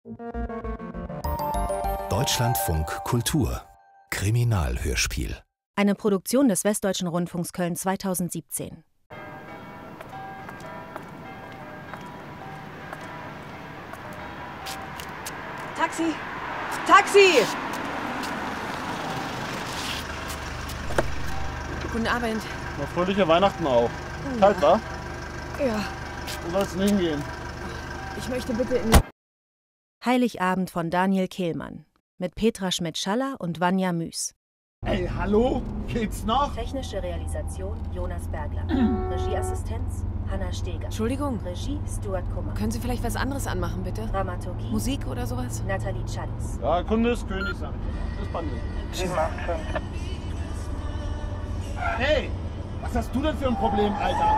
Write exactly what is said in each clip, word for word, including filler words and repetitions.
Deutschlandfunk Kultur Kriminalhörspiel. Eine Produktion des Westdeutschen Rundfunks Köln zweitausendsiebzehn. Taxi! Taxi! Guten Abend. Na, fröhliche Weihnachten auch. Kalt, wa? Ja, Wo soll's denn hingehen? ich möchte bitte in... Heiligabend von Daniel Kehlmann mit Petra Schmidt-Schaller und Vanja Müß. Ey, hallo? Geht's noch? Technische Realisation Jonas Bergler. Regieassistenz Hanna Steger. Entschuldigung, Regie Stuart Kummer. können Sie vielleicht was anderes anmachen, bitte? Dramaturgie Musik oder sowas? Nathalie Challis. Ja, Kunde ist König, sag ich. Das Band. Hey, was hast du denn für ein Problem, Alter?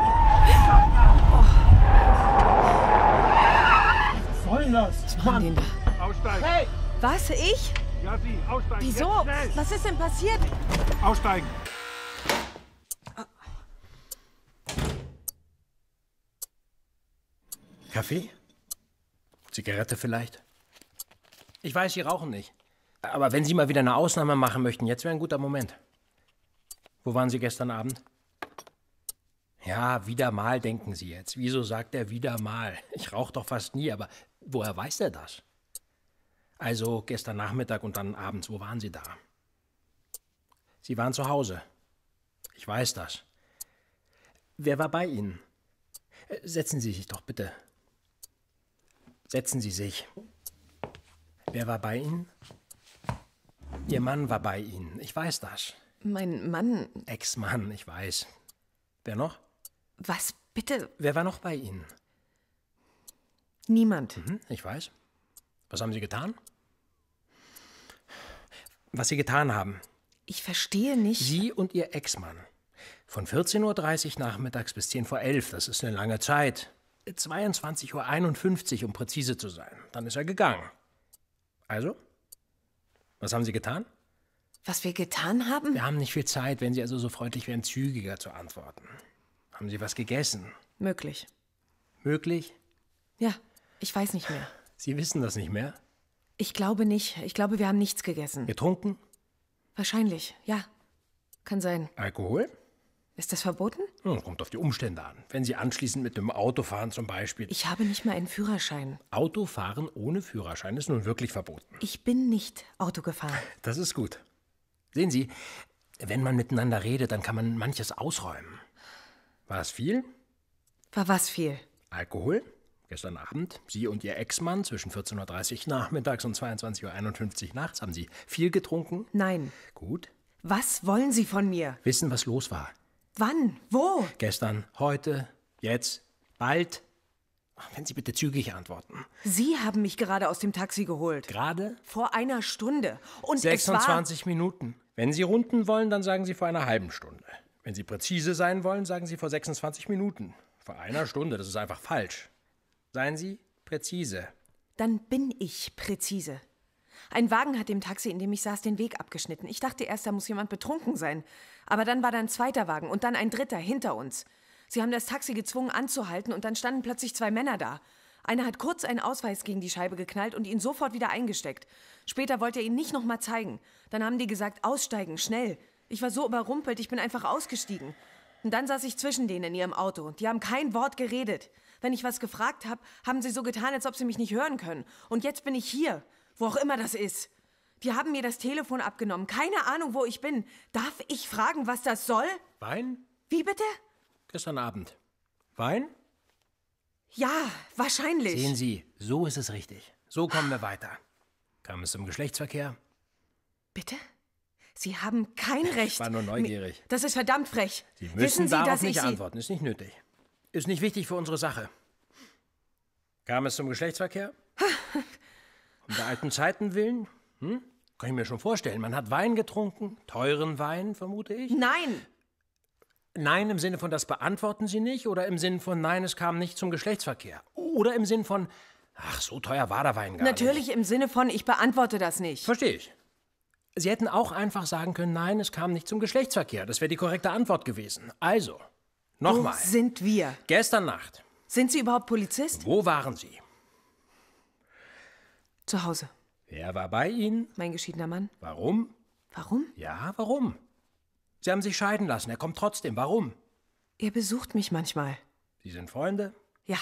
Was soll denn das? Was machen die denn da? Aussteigen. Hey! Was, ich? Ja, Sie, aussteigen. Wieso? Jetzt schnell. Was ist denn passiert? Aussteigen. Kaffee? Zigarette vielleicht? Ich weiß, Sie rauchen nicht. Aber wenn Sie mal wieder eine Ausnahme machen möchten, jetzt wäre ein guter Moment. Wo waren Sie gestern Abend? Ja, wieder mal, denken Sie jetzt. Wieso sagt er wieder mal? Ich rauche doch fast nie, aber woher weiß er das? Also gestern Nachmittag und dann abends, wo waren Sie da? Sie waren zu Hause. Ich weiß das. Wer war bei Ihnen? Setzen Sie sich doch bitte. Setzen Sie sich. Wer war bei Ihnen? Ihr Mann war bei Ihnen. Ich weiß das. Mein Mann... Ex-Mann, ich weiß. Wer noch? Was, bitte? Wer war noch bei Ihnen? Niemand. Mhm, ich weiß. Was haben Sie getan? Was Sie getan haben. Ich verstehe nicht... Sie und Ihr Ex-Mann. Von vierzehn Uhr dreißig nachmittags bis zehn vor elf, das ist eine lange Zeit. zweiundzwanzig Uhr einundfünfzig, um präzise zu sein. Dann ist er gegangen. Also? Was haben Sie getan? Was wir getan haben? Wir haben nicht viel Zeit, wenn Sie also so freundlich wären, zügiger zu antworten. Haben Sie was gegessen? Möglich. Möglich? Ja, ich weiß nicht mehr. Sie wissen das nicht mehr? Ich glaube nicht. Ich glaube, wir haben nichts gegessen. Getrunken? Wahrscheinlich, ja. Kann sein. Alkohol? Ist das verboten? Hm, kommt auf die Umstände an. Wenn Sie anschließend mit dem Auto fahren zum Beispiel. Ich habe nicht mal einen Führerschein. Autofahren ohne Führerschein ist nun wirklich verboten. Ich bin nicht Auto gefahren. Das ist gut. Sehen Sie, wenn man miteinander redet, dann kann man manches ausräumen. War es viel? War was viel? Alkohol? Gestern Abend, Sie und Ihr Ex-Mann zwischen vierzehn Uhr dreißig nachmittags und zweiundzwanzig Uhr einundfünfzig nachts. Haben Sie viel getrunken? Nein. Gut. Was wollen Sie von mir? Wissen, was los war? Wann? Wo? Gestern, heute, jetzt, bald. Ach, wenn Sie bitte zügig antworten. Sie haben mich gerade aus dem Taxi geholt. Gerade? Vor einer Stunde. Und sechsundzwanzig es war... Minuten. Wenn Sie runden wollen, dann sagen Sie vor einer halben Stunde. Wenn Sie präzise sein wollen, sagen Sie vor sechsundzwanzig Minuten. Vor einer Stunde, das ist einfach falsch. Seien Sie präzise. Dann bin ich präzise. Ein Wagen hat dem Taxi, in dem ich saß, den Weg abgeschnitten. Ich dachte erst, da muss jemand betrunken sein. Aber dann war da ein zweiter Wagen und dann ein dritter hinter uns. Sie haben das Taxi gezwungen anzuhalten und dann standen plötzlich zwei Männer da. Einer hat kurz einen Ausweis gegen die Scheibe geknallt und ihn sofort wieder eingesteckt. Später wollte er ihn nicht noch mal zeigen. Dann haben die gesagt, aussteigen, schnell. Ich war so überrumpelt, ich bin einfach ausgestiegen. Und dann saß ich zwischen denen in ihrem Auto und die haben kein Wort geredet. Wenn ich was gefragt habe, haben sie so getan, als ob sie mich nicht hören können. Und jetzt bin ich hier, wo auch immer das ist. Die haben mir das Telefon abgenommen. Keine Ahnung, wo ich bin. Darf ich fragen, was das soll? Wein? Wie bitte? Gestern Abend. Wein? Ja, wahrscheinlich. Sehen Sie, so ist es richtig. So kommen wir weiter. Kam es zum Geschlechtsverkehr? Bitte? Sie haben kein Recht. Ich war nur neugierig. Das ist verdammt frech. Sie müssen Wissen Sie, darauf dass nicht ich Sie... antworten. Ist nicht nötig. Ist nicht wichtig für unsere Sache. Kam es zum Geschlechtsverkehr? Um der alten Zeiten willen? Hm? Kann ich mir schon vorstellen. Man hat Wein getrunken. Teuren Wein, vermute ich. Nein. Nein im Sinne von, das beantworten Sie nicht? Oder im Sinne von, nein, es kam nicht zum Geschlechtsverkehr? Oder im Sinne von, ach, so teuer war der Wein gar Natürlich nicht. im Sinne von, ich beantworte das nicht. Verstehe ich. Sie hätten auch einfach sagen können, nein, es kam nicht zum Geschlechtsverkehr. Das wäre die korrekte Antwort gewesen. Also, nochmal. Wo sind wir? Gestern Nacht. Sind Sie überhaupt Polizist? Wo waren Sie? Zu Hause. Wer war bei Ihnen? Mein geschiedener Mann. Warum? Warum? Ja, warum? Sie haben sich scheiden lassen. Er kommt trotzdem. Warum? Er besucht mich manchmal. Sie sind Freunde? Ja.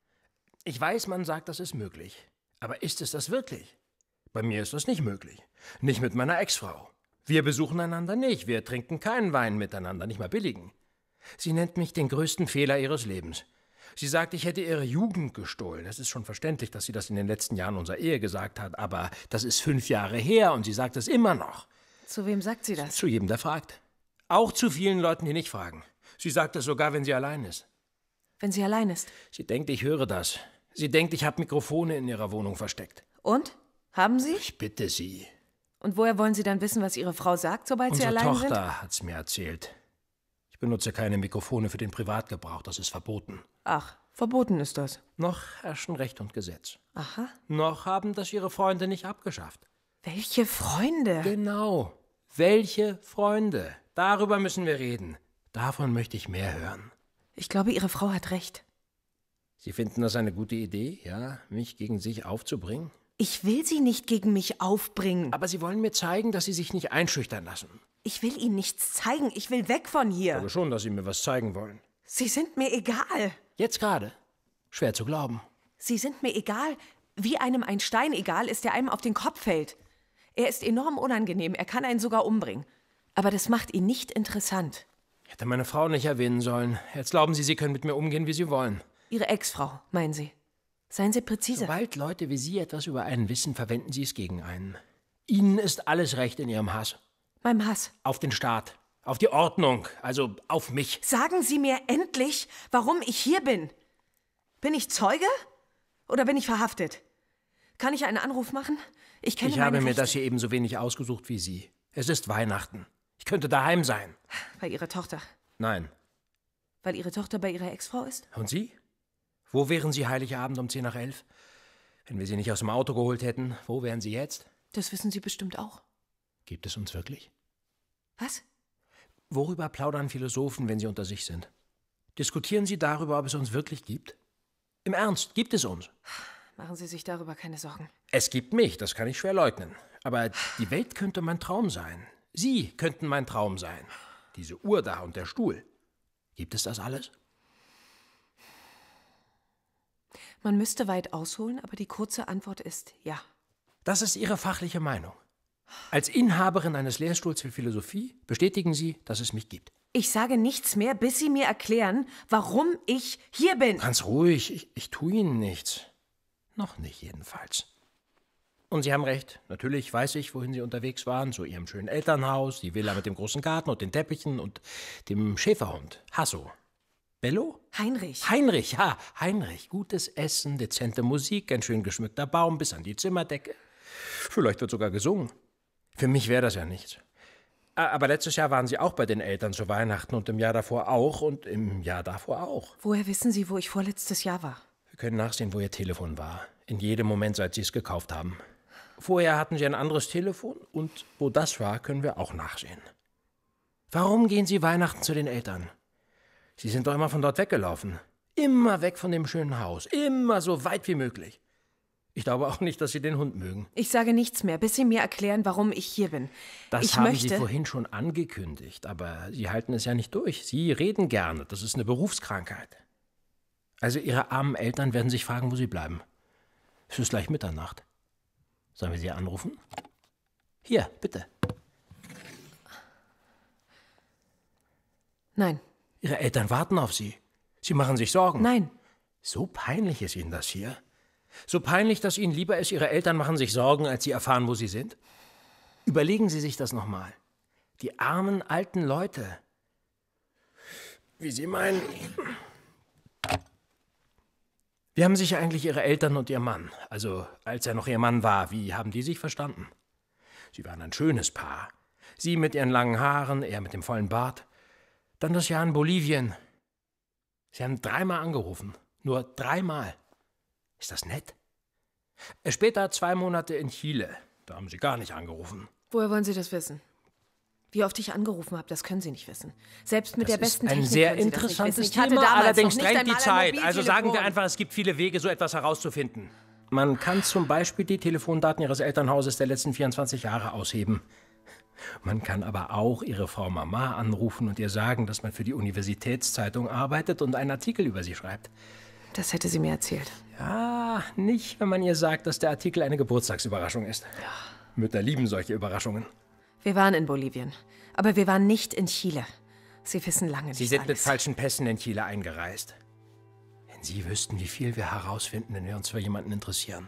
Ich weiß, man sagt, das ist möglich. Aber ist es das wirklich? Bei mir ist das nicht möglich. Nicht mit meiner Ex-Frau. Wir besuchen einander nicht. Wir trinken keinen Wein miteinander, nicht mal billigen. Sie nennt mich den größten Fehler ihres Lebens. Sie sagt, ich hätte ihre Jugend gestohlen. Es ist schon verständlich, dass sie das in den letzten Jahren unserer Ehe gesagt hat, aber das ist fünf Jahre her und sie sagt es immer noch. Zu wem sagt sie das? Zu jedem, der fragt. Auch zu vielen Leuten, die nicht fragen. Sie sagt es sogar, wenn sie allein ist. Wenn sie allein ist? Sie denkt, ich höre das. Sie denkt, ich habe Mikrofone in ihrer Wohnung versteckt. Und? Haben Sie? Ich bitte Sie. Und woher wollen Sie dann wissen, was Ihre Frau sagt, sobald Unsere Sie allein sind? Tochter hat's mir erzählt. Ich benutze keine Mikrofone für den Privatgebrauch, das ist verboten. Ach, verboten ist das. Noch herrschen Recht und Gesetz. Aha. Noch haben das Ihre Freunde nicht abgeschafft. Welche Freunde? Genau. Welche Freunde? Darüber müssen wir reden. Davon möchte ich mehr hören. Ich glaube, Ihre Frau hat recht. Sie finden das eine gute Idee, ja, mich gegen sich aufzubringen? Ich will Sie nicht gegen mich aufbringen. Aber Sie wollen mir zeigen, dass Sie sich nicht einschüchtern lassen. Ich will Ihnen nichts zeigen. Ich will weg von Ich hier. glaube schon, dass Sie mir was zeigen wollen. Sie sind mir egal. Jetzt gerade? Schwer zu glauben. Sie sind mir egal, wie einem ein Stein egal ist, der einem auf den Kopf fällt. Er ist enorm unangenehm. Er kann einen sogar umbringen. Aber das macht ihn nicht interessant. Ich hätte meine Frau nicht erwähnen sollen. Jetzt glauben Sie, Sie können mit mir umgehen, wie Sie wollen. Ihre Ex-Frau, meinen Sie? Seien Sie präzise. Sobald Leute wie Sie etwas über einen wissen, verwenden Sie es gegen einen. Ihnen ist alles recht in Ihrem Hass. Meinem Hass. Auf den Staat, auf die Ordnung, also auf mich. Sagen Sie mir endlich, warum ich hier bin. Bin ich Zeuge oder bin ich verhaftet? Kann ich einen Anruf machen? Ich kenne Ich meine habe mir Rechte. das hier ebenso wenig ausgesucht wie Sie. Es ist Weihnachten. Ich könnte daheim sein. Bei Ihrer Tochter. Nein. Weil Ihre Tochter bei Ihrer Ex-Frau ist? Und Sie? Wo wären Sie Heiligabend um zehn nach elf? Wenn wir Sie nicht aus dem Auto geholt hätten, wo wären Sie jetzt? Das wissen Sie bestimmt auch. Gibt es uns wirklich? Was? Worüber plaudern Philosophen, wenn sie unter sich sind? Diskutieren sie darüber, ob es uns wirklich gibt? Im Ernst, gibt es uns? Machen Sie sich darüber keine Sorgen. Es gibt mich, das kann ich schwer leugnen. Aber die Welt könnte mein Traum sein. Sie könnten mein Traum sein. Diese Uhr da und der Stuhl. Gibt es das alles? Man müsste weit ausholen, aber die kurze Antwort ist ja. Das ist Ihre fachliche Meinung. Als Inhaberin eines Lehrstuhls für Philosophie bestätigen Sie, dass es mich gibt. Ich sage nichts mehr, bis Sie mir erklären, warum ich hier bin. Ganz ruhig, ich, ich tue Ihnen nichts. Noch nicht jedenfalls. Und Sie haben recht. Natürlich weiß ich, wohin Sie unterwegs waren. Zu Ihrem schönen Elternhaus, die Villa mit dem großen Garten und den Teppichen und dem Schäferhund. Hasso. Bello? Heinrich. Heinrich, ja, Heinrich. Gutes Essen, dezente Musik, ein schön geschmückter Baum bis an die Zimmerdecke. Vielleicht wird sogar gesungen. Für mich wäre das ja nichts. Aber letztes Jahr waren Sie auch bei den Eltern zu Weihnachten und im Jahr davor auch und im Jahr davor auch. Woher wissen Sie, wo ich vorletztes Jahr war? Wir können nachsehen, wo Ihr Telefon war. In jedem Moment, seit Sie es gekauft haben. Vorher hatten Sie ein anderes Telefon und wo das war, können wir auch nachsehen. Warum gehen Sie Weihnachten zu den Eltern? Sie sind doch immer von dort weggelaufen. Immer weg von dem schönen Haus. Immer so weit wie möglich. Ich glaube auch nicht, dass Sie den Hund mögen. Ich sage nichts mehr, bis Sie mir erklären, warum ich hier bin. Das ich haben möchte... Sie vorhin schon angekündigt, aber Sie halten es ja nicht durch. Sie reden gerne. Das ist eine Berufskrankheit. Also Ihre armen Eltern werden sich fragen, wo Sie bleiben. Es ist gleich Mitternacht. Sollen wir Sie anrufen? Hier, bitte. Nein. Ihre Eltern warten auf Sie. Sie machen sich Sorgen. Nein. So peinlich ist Ihnen das hier? So peinlich, dass Ihnen lieber ist, Ihre Eltern machen sich Sorgen, als Sie erfahren, wo Sie sind? Überlegen Sie sich das nochmal. Die armen, alten Leute. Wie Sie meinen... Wie haben sich eigentlich Ihre Eltern und Ihr Mann, also als er noch Ihr Mann war, wie haben die sich verstanden? Sie waren ein schönes Paar. Sie mit Ihren langen Haaren, er mit dem vollen Bart. Dann das Jahr in Bolivien. Sie haben dreimal angerufen. Nur dreimal. Ist das nett? Später zwei Monate in Chile. Da haben Sie gar nicht angerufen. Woher wollen Sie das wissen? Wie oft ich angerufen habe, das können Sie nicht wissen. Selbst mit Das der besten ist ein Technik sehr können Sie das nicht interessantes wissen. Ich hatte Thema, damals allerdings noch nicht drängt die einmal ein Zeit. Also sagen wir Mobiltelefon. einfach, es gibt viele Wege, so etwas herauszufinden. Man kann zum Beispiel die Telefondaten Ihres Elternhauses der letzten vierundzwanzig Jahre ausheben. Man kann aber auch Ihre Frau Mama anrufen und ihr sagen, dass man für die Universitätszeitung arbeitet und einen Artikel über sie schreibt. Das hätte sie mir erzählt. Ja, nicht, wenn man ihr sagt, dass der Artikel eine Geburtstagsüberraschung ist. Ja. Mütter lieben solche Überraschungen. Wir waren in Bolivien, aber wir waren nicht in Chile. Sie wissen lange nicht Sie sind alles. mit falschen Pässen in Chile eingereist. Wenn Sie wüssten, wie viel wir herausfinden, wenn wir uns für jemanden interessieren.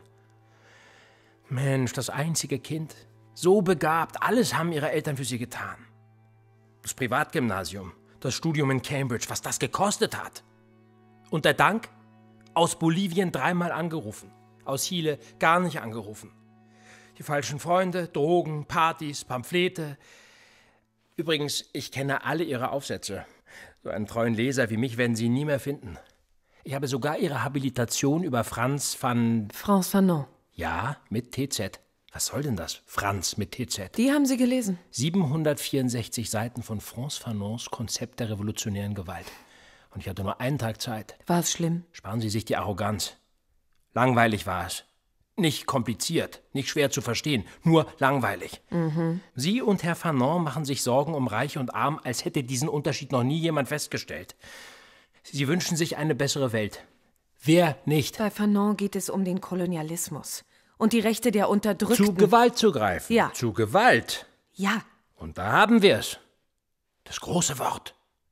Mensch, das einzige Kind. So begabt, alles haben ihre Eltern für sie getan. Das Privatgymnasium, das Studium in Cambridge, was das gekostet hat. Und der Dank? Aus Bolivien dreimal angerufen, aus Chile gar nicht angerufen. Die falschen Freunde, Drogen, Partys, Pamphlete. Übrigens, ich kenne alle ihre Aufsätze. So einen treuen Leser wie mich werden Sie nie mehr finden. Ich habe sogar ihre Habilitation über Franz van... Frans Fanon. Ja, mit T Z. Was soll denn das? Franz mit T Z. Die haben Sie gelesen? siebenhundertvierundsechzig Seiten von Frans Fanons Konzept der revolutionären Gewalt. Und ich hatte nur einen Tag Zeit. War es schlimm? Sparen Sie sich die Arroganz. Langweilig war es. Nicht kompliziert, nicht schwer zu verstehen, nur langweilig. Mhm. Sie und Herr Fanon machen sich Sorgen um Reich und Arm, als hätte diesen Unterschied noch nie jemand festgestellt. Sie wünschen sich eine bessere Welt. Wer nicht? Bei Fanon geht es um den Kolonialismus und die Rechte der Unterdrückten. Zu Gewalt zu greifen. Ja. Zu Gewalt. Ja. Und da haben wir es. Das große Wort.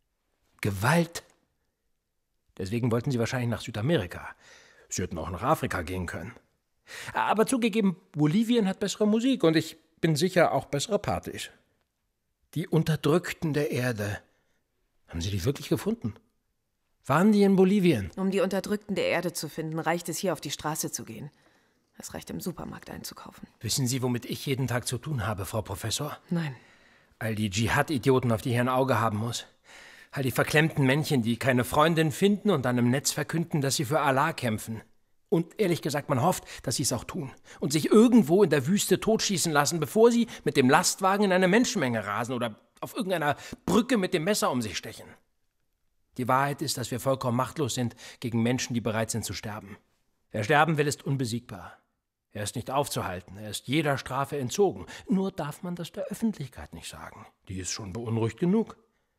Gewalt. Deswegen wollten Sie wahrscheinlich nach Südamerika. Sie hätten auch nach Afrika gehen können. Aber zugegeben, Bolivien hat bessere Musik und ich bin sicher auch bessere Partys. Die Unterdrückten der Erde. Haben Sie die wirklich gefunden? Waren die in Bolivien? Um die Unterdrückten der Erde zu finden, reicht es, hier auf die Straße zu gehen. Es reicht, im Supermarkt einzukaufen. Wissen Sie, womit ich jeden Tag zu tun habe, Frau Professor? Nein. All die Dschihad-Idioten, auf die ich ein Auge haben muss. All die verklemmten Männchen, die keine Freundin finden und dann im Netz verkünden, dass sie für Allah kämpfen. Und ehrlich gesagt, man hofft, dass sie es auch tun. Und sich irgendwo in der Wüste totschießen lassen, bevor sie mit dem Lastwagen in eine Menschenmenge rasen oder auf irgendeiner Brücke mit dem Messer um sich stechen. Die Wahrheit ist, dass wir vollkommen machtlos sind gegen Menschen, die bereit sind zu sterben. Wer sterben will, ist unbesiegbar. Er ist nicht aufzuhalten, er ist jeder Strafe entzogen. Nur darf man das der Öffentlichkeit nicht sagen. Die ist schon beunruhigt genug.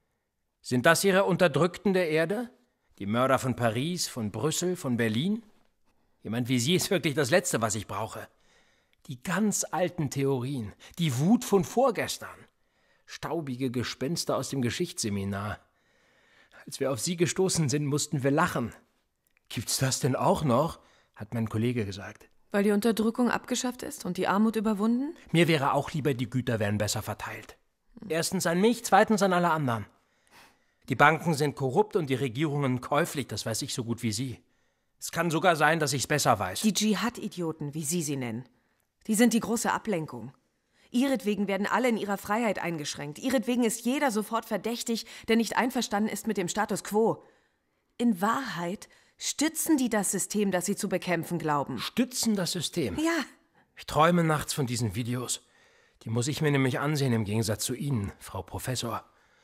Sind das Ihre Unterdrückten der Erde? Die Mörder von Paris, von Brüssel, von Berlin? Jemand wie Sie ist wirklich das Letzte, was ich brauche. Die ganz alten Theorien, die Wut von vorgestern. Staubige Gespenster aus dem Geschichtsseminar. Als wir auf Sie gestoßen sind, mussten wir lachen. Gibt's das denn auch noch? Hat mein Kollege gesagt. Weil die Unterdrückung abgeschafft ist und die Armut überwunden? Mir wäre auch lieber, die Güter wären besser verteilt. Erstens an mich, zweitens an alle anderen. Die Banken sind korrupt und die Regierungen käuflich, das weiß ich so gut wie Sie. Es kann sogar sein, dass ich's besser weiß. Die Dschihad-Idioten, wie Sie sie nennen, die sind die große Ablenkung. Ihretwegen werden alle in ihrer Freiheit eingeschränkt. Ihretwegen ist jeder sofort verdächtig, der nicht einverstanden ist mit dem Status quo. In Wahrheit stützen die das System, das sie zu bekämpfen glauben. Stützen das System? Ja. Ich träume nachts von diesen Videos. Die muss ich mir nämlich ansehen, im Gegensatz zu Ihnen, Frau Professor.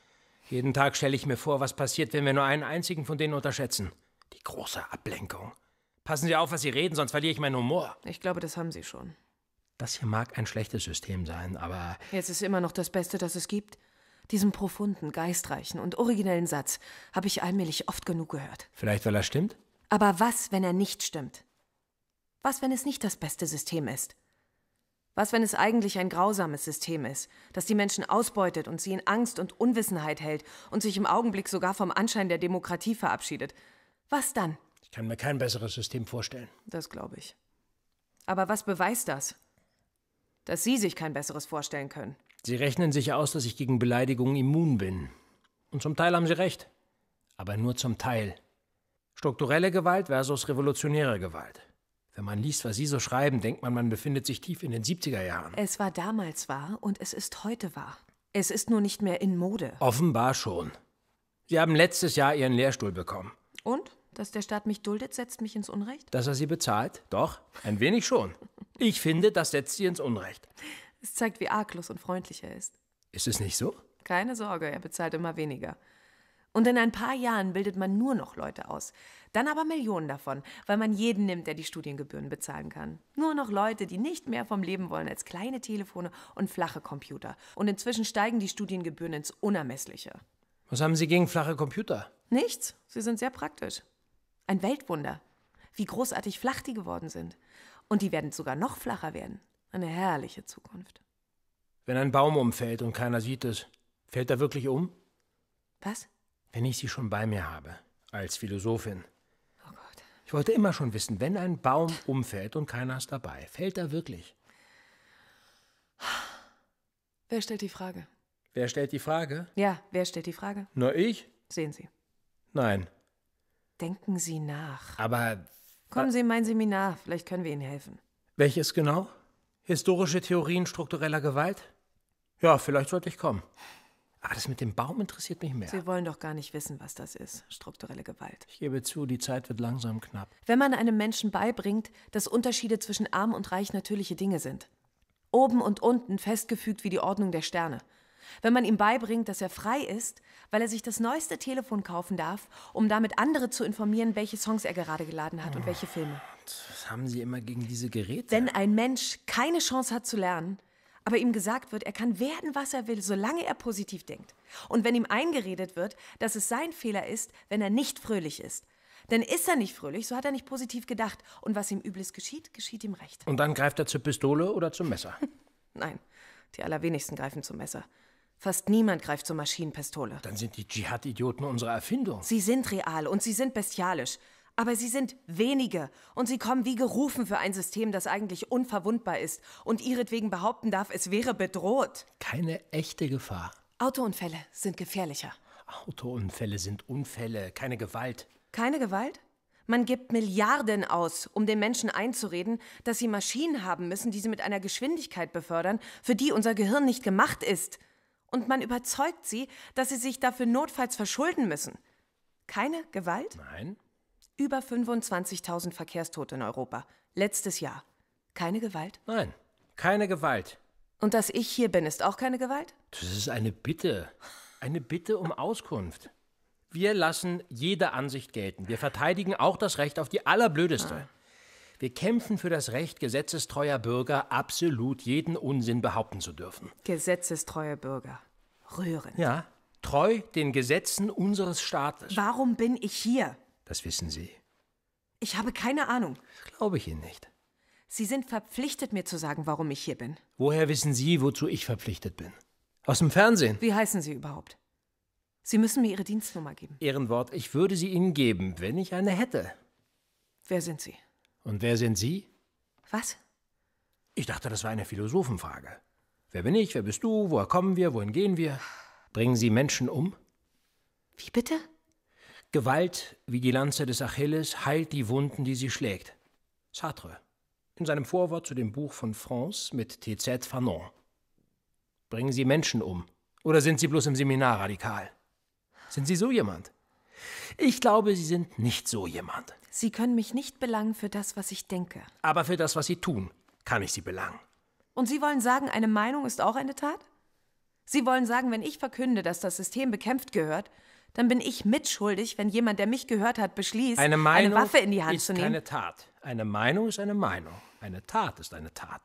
Jeden Tag stelle ich mir vor, was passiert, wenn wir nur einen einzigen von denen unterschätzen. Die große Ablenkung. Passen Sie auf, was Sie reden, sonst verliere ich meinen Humor. Ich glaube, das haben Sie schon. Das hier mag ein schlechtes System sein, aber... Jetzt ist immer noch das Beste, das es gibt. Diesen profunden, geistreichen und originellen Satz habe ich allmählich oft genug gehört. Vielleicht, weil er stimmt? Aber was, wenn er nicht stimmt? Was, wenn es nicht das beste System ist? Was, wenn es eigentlich ein grausames System ist, das die Menschen ausbeutet und sie in Angst und Unwissenheit hält und sich im Augenblick sogar vom Anschein der Demokratie verabschiedet? Was dann? Ich kann mir kein besseres System vorstellen. Das glaube ich. Aber was beweist das? Dass Sie sich kein besseres vorstellen können. Sie rechnen sich aus, dass ich gegen Beleidigungen immun bin. Und zum Teil haben Sie recht. Aber nur zum Teil. Strukturelle Gewalt versus revolutionäre Gewalt. Wenn man liest, was Sie so schreiben, denkt man, man befindet sich tief in den siebziger Jahren. Es war damals wahr und es ist heute wahr. Es ist nur nicht mehr in Mode. Offenbar schon. Sie haben letztes Jahr Ihren Lehrstuhl bekommen. Und? Dass der Staat mich duldet, setzt mich ins Unrecht? Dass er Sie bezahlt? Doch, ein wenig schon. Ich finde, das setzt Sie ins Unrecht. Es zeigt, wie arglos und freundlich er ist. Ist es nicht so? Keine Sorge, er bezahlt immer weniger. Und in ein paar Jahren bildet man nur noch Leute aus. Dann aber Millionen davon, weil man jeden nimmt, der die Studiengebühren bezahlen kann. Nur noch Leute, die nicht mehr vom Leben wollen als kleine Telefone und flache Computer. Und inzwischen steigen die Studiengebühren ins Unermessliche. Was haben Sie gegen flache Computer? Nichts. Sie sind sehr praktisch. Ein Weltwunder. Wie großartig flach die geworden sind. Und die werden sogar noch flacher werden. Eine herrliche Zukunft. Wenn ein Baum umfällt und keiner sieht es, fällt er wirklich um? Was? Wenn ich Sie schon bei mir habe, als Philosophin. Oh Gott. Ich wollte immer schon wissen, wenn ein Baum umfällt und keiner ist dabei, fällt er wirklich? Wer stellt die Frage? Wer stellt die Frage? Ja, wer stellt die Frage? Nur ich? Sehen Sie. Nein. Denken Sie nach. Aber Kommen Sie in mein Seminar, vielleicht können wir Ihnen helfen. welches genau? Historische Theorien struktureller Gewalt? Ja, vielleicht sollte ich kommen. Aber das mit dem Baum interessiert mich mehr. Sie wollen doch gar nicht wissen, was das ist, strukturelle Gewalt. Ich gebe zu, die Zeit wird langsam knapp. Wenn man einem Menschen beibringt, dass Unterschiede zwischen arm und reich natürliche Dinge sind. Oben und unten festgefügt wie die Ordnung der Sterne. Wenn man ihm beibringt, dass er frei ist, weil er sich das neueste Telefon kaufen darf, um damit andere zu informieren, welche Songs er gerade geladen hat und welche Filme. Was haben Sie immer gegen diese Geräte? Wenn ein Mensch keine Chance hat zu lernen, aber ihm gesagt wird, er kann werden, was er will, solange er positiv denkt. Und wenn ihm eingeredet wird, dass es sein Fehler ist, wenn er nicht fröhlich ist. Denn ist er nicht fröhlich, so hat er nicht positiv gedacht. Und was ihm Übles geschieht, geschieht ihm recht. Und dann greift er zur Pistole oder zum Messer? Nein, die allerwenigsten greifen zum Messer. Fast niemand greift zur Maschinenpistole. Dann sind die Dschihad-Idioten unsere Erfindung. Sie sind real und sie sind bestialisch. Aber sie sind wenige und sie kommen wie gerufen für ein System, das eigentlich unverwundbar ist und ihretwegen behaupten darf, es wäre bedroht. Keine echte Gefahr. Autounfälle sind gefährlicher. Autounfälle sind Unfälle, keine Gewalt. Keine Gewalt? Man gibt Milliarden aus, um den Menschen einzureden, dass sie Maschinen haben müssen, die sie mit einer Geschwindigkeit befördern, für die unser Gehirn nicht gemacht ist. Und man überzeugt sie, dass sie sich dafür notfalls verschulden müssen. Keine Gewalt? Nein. Über fünfundzwanzigtausend Verkehrstote in Europa. Letztes Jahr. Keine Gewalt? Nein, keine Gewalt. Und dass ich hier bin, ist auch keine Gewalt? Das ist eine Bitte. Eine Bitte um Auskunft. Wir lassen jede Ansicht gelten. Wir verteidigen auch das Recht auf die allerblödeste. Ah. Wir kämpfen für das Recht gesetzestreuer Bürger, absolut jeden Unsinn behaupten zu dürfen. Gesetzestreuer Bürger. Rührend. Ja, treu den Gesetzen unseres Staates. Warum bin ich hier? Das wissen Sie. Ich habe keine Ahnung. Das glaube ich Ihnen nicht. Sie sind verpflichtet, mir zu sagen, warum ich hier bin. Woher wissen Sie, wozu ich verpflichtet bin? Aus dem Fernsehen. Wie heißen Sie überhaupt? Sie müssen mir Ihre Dienstnummer geben. Ehrenwort, ich würde sie Ihnen geben, wenn ich eine hätte. Wer sind Sie? Und wer sind Sie? Was? Ich dachte, das war eine Philosophenfrage. Wer bin ich, wer bist du, woher kommen wir, wohin gehen wir? Bringen Sie Menschen um? Wie bitte? Gewalt, wie die Lanze des Achilles, heilt die Wunden, die sie schlägt. Sartre, in seinem Vorwort zu dem Buch von France mit T Z Fanon. Bringen Sie Menschen um? Oder sind Sie bloß im Seminar radikal? Sind Sie so jemand? Ich glaube, Sie sind nicht so jemand. Sie können mich nicht belangen für das, was ich denke. Aber für das, was Sie tun, kann ich Sie belangen. Und Sie wollen sagen, eine Meinung ist auch eine Tat? Sie wollen sagen, wenn ich verkünde, dass das System bekämpft gehört, dann bin ich mitschuldig, wenn jemand, der mich gehört hat, beschließt, eine, Meinung eine Waffe in die Hand ist zu nehmen. Keine Tat. Eine Meinung ist eine Meinung. Eine Tat ist eine Tat.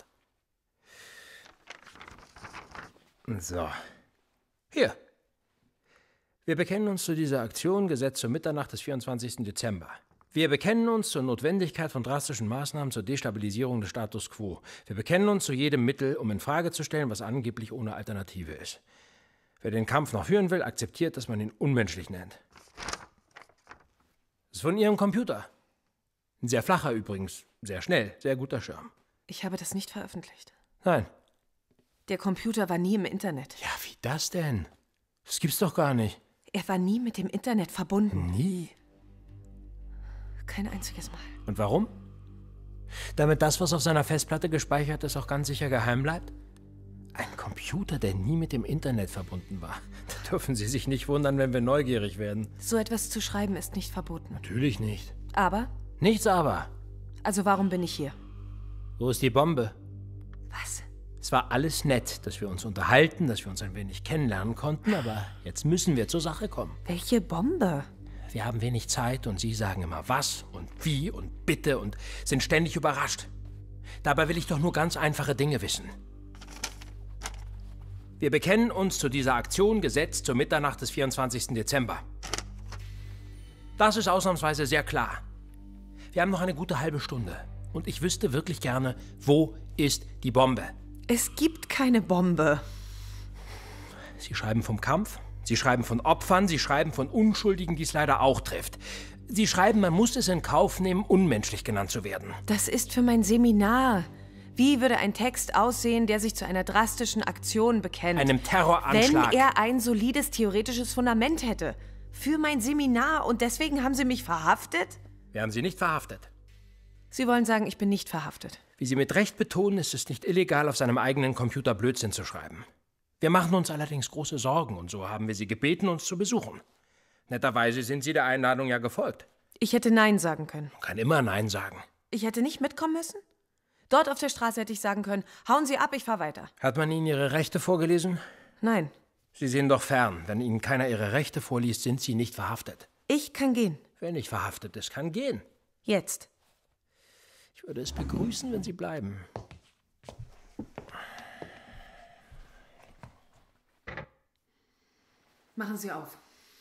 So. Hier. Wir bekennen uns zu dieser Aktion, Gesetz zur Mitternacht des vierundzwanzigsten Dezember. Wir bekennen uns zur Notwendigkeit von drastischen Maßnahmen zur Destabilisierung des Status quo. Wir bekennen uns zu jedem Mittel, um in Frage zu stellen, was angeblich ohne Alternative ist. Wer den Kampf noch führen will, akzeptiert, dass man ihn unmenschlich nennt. Das ist von Ihrem Computer. Ein sehr flacher übrigens, sehr schnell, sehr guter Schirm. Ich habe das nicht veröffentlicht. Nein. Der Computer war nie im Internet. Ja, wie das denn? Das gibt's doch gar nicht. Er war nie mit dem Internet verbunden. Nie? Kein einziges Mal. Und warum? Damit das, was auf seiner Festplatte gespeichert ist, auch ganz sicher geheim bleibt? Ein Computer, der nie mit dem Internet verbunden war. Da dürfen Sie sich nicht wundern, wenn wir neugierig werden. So etwas zu schreiben ist nicht verboten. Natürlich nicht. Aber? Nichts aber. Also warum bin ich hier? Wo ist die Bombe? Was? Es war alles nett, dass wir uns unterhalten, dass wir uns ein wenig kennenlernen konnten, aber jetzt müssen wir zur Sache kommen. Welche Bombe? Wir haben wenig Zeit und Sie sagen immer was und wie und bitte und sind ständig überrascht. Dabei will ich doch nur ganz einfache Dinge wissen. Wir bekennen uns zu dieser Aktion gesetzt zur Mitternacht des vierundzwanzigsten Dezember. Das ist ausnahmsweise sehr klar. Wir haben noch eine gute halbe Stunde und ich wüsste wirklich gerne, wo ist die Bombe? Es gibt keine Bombe. Sie schreiben vom Kampf, Sie schreiben von Opfern, Sie schreiben von Unschuldigen, die es leider auch trifft. Sie schreiben, man muss es in Kauf nehmen, unmenschlich genannt zu werden. Das ist für mein Seminar. Wie würde ein Text aussehen, der sich zu einer drastischen Aktion bekennt? Einem Terroranschlag. Wenn er ein solides theoretisches Fundament hätte. Für mein Seminar. Und deswegen haben Sie mich verhaftet? Wir haben Sie nicht verhaftet. Sie wollen sagen, ich bin nicht verhaftet. Wie Sie mit Recht betonen, ist es nicht illegal, auf seinem eigenen Computer Blödsinn zu schreiben. Wir machen uns allerdings große Sorgen und so haben wir Sie gebeten, uns zu besuchen. Netterweise sind Sie der Einladung ja gefolgt. Ich hätte Nein sagen können. Man kann immer Nein sagen. Ich hätte nicht mitkommen müssen? Dort auf der Straße hätte ich sagen können, hauen Sie ab, ich fahr weiter. Hat man Ihnen Ihre Rechte vorgelesen? Nein. Sie sehen doch fern. Wenn Ihnen keiner Ihre Rechte vorliest, sind Sie nicht verhaftet. Ich kann gehen. Wer nicht verhaftet ist, kann gehen. Jetzt. Ich würde es begrüßen, wenn Sie bleiben. Machen Sie auf.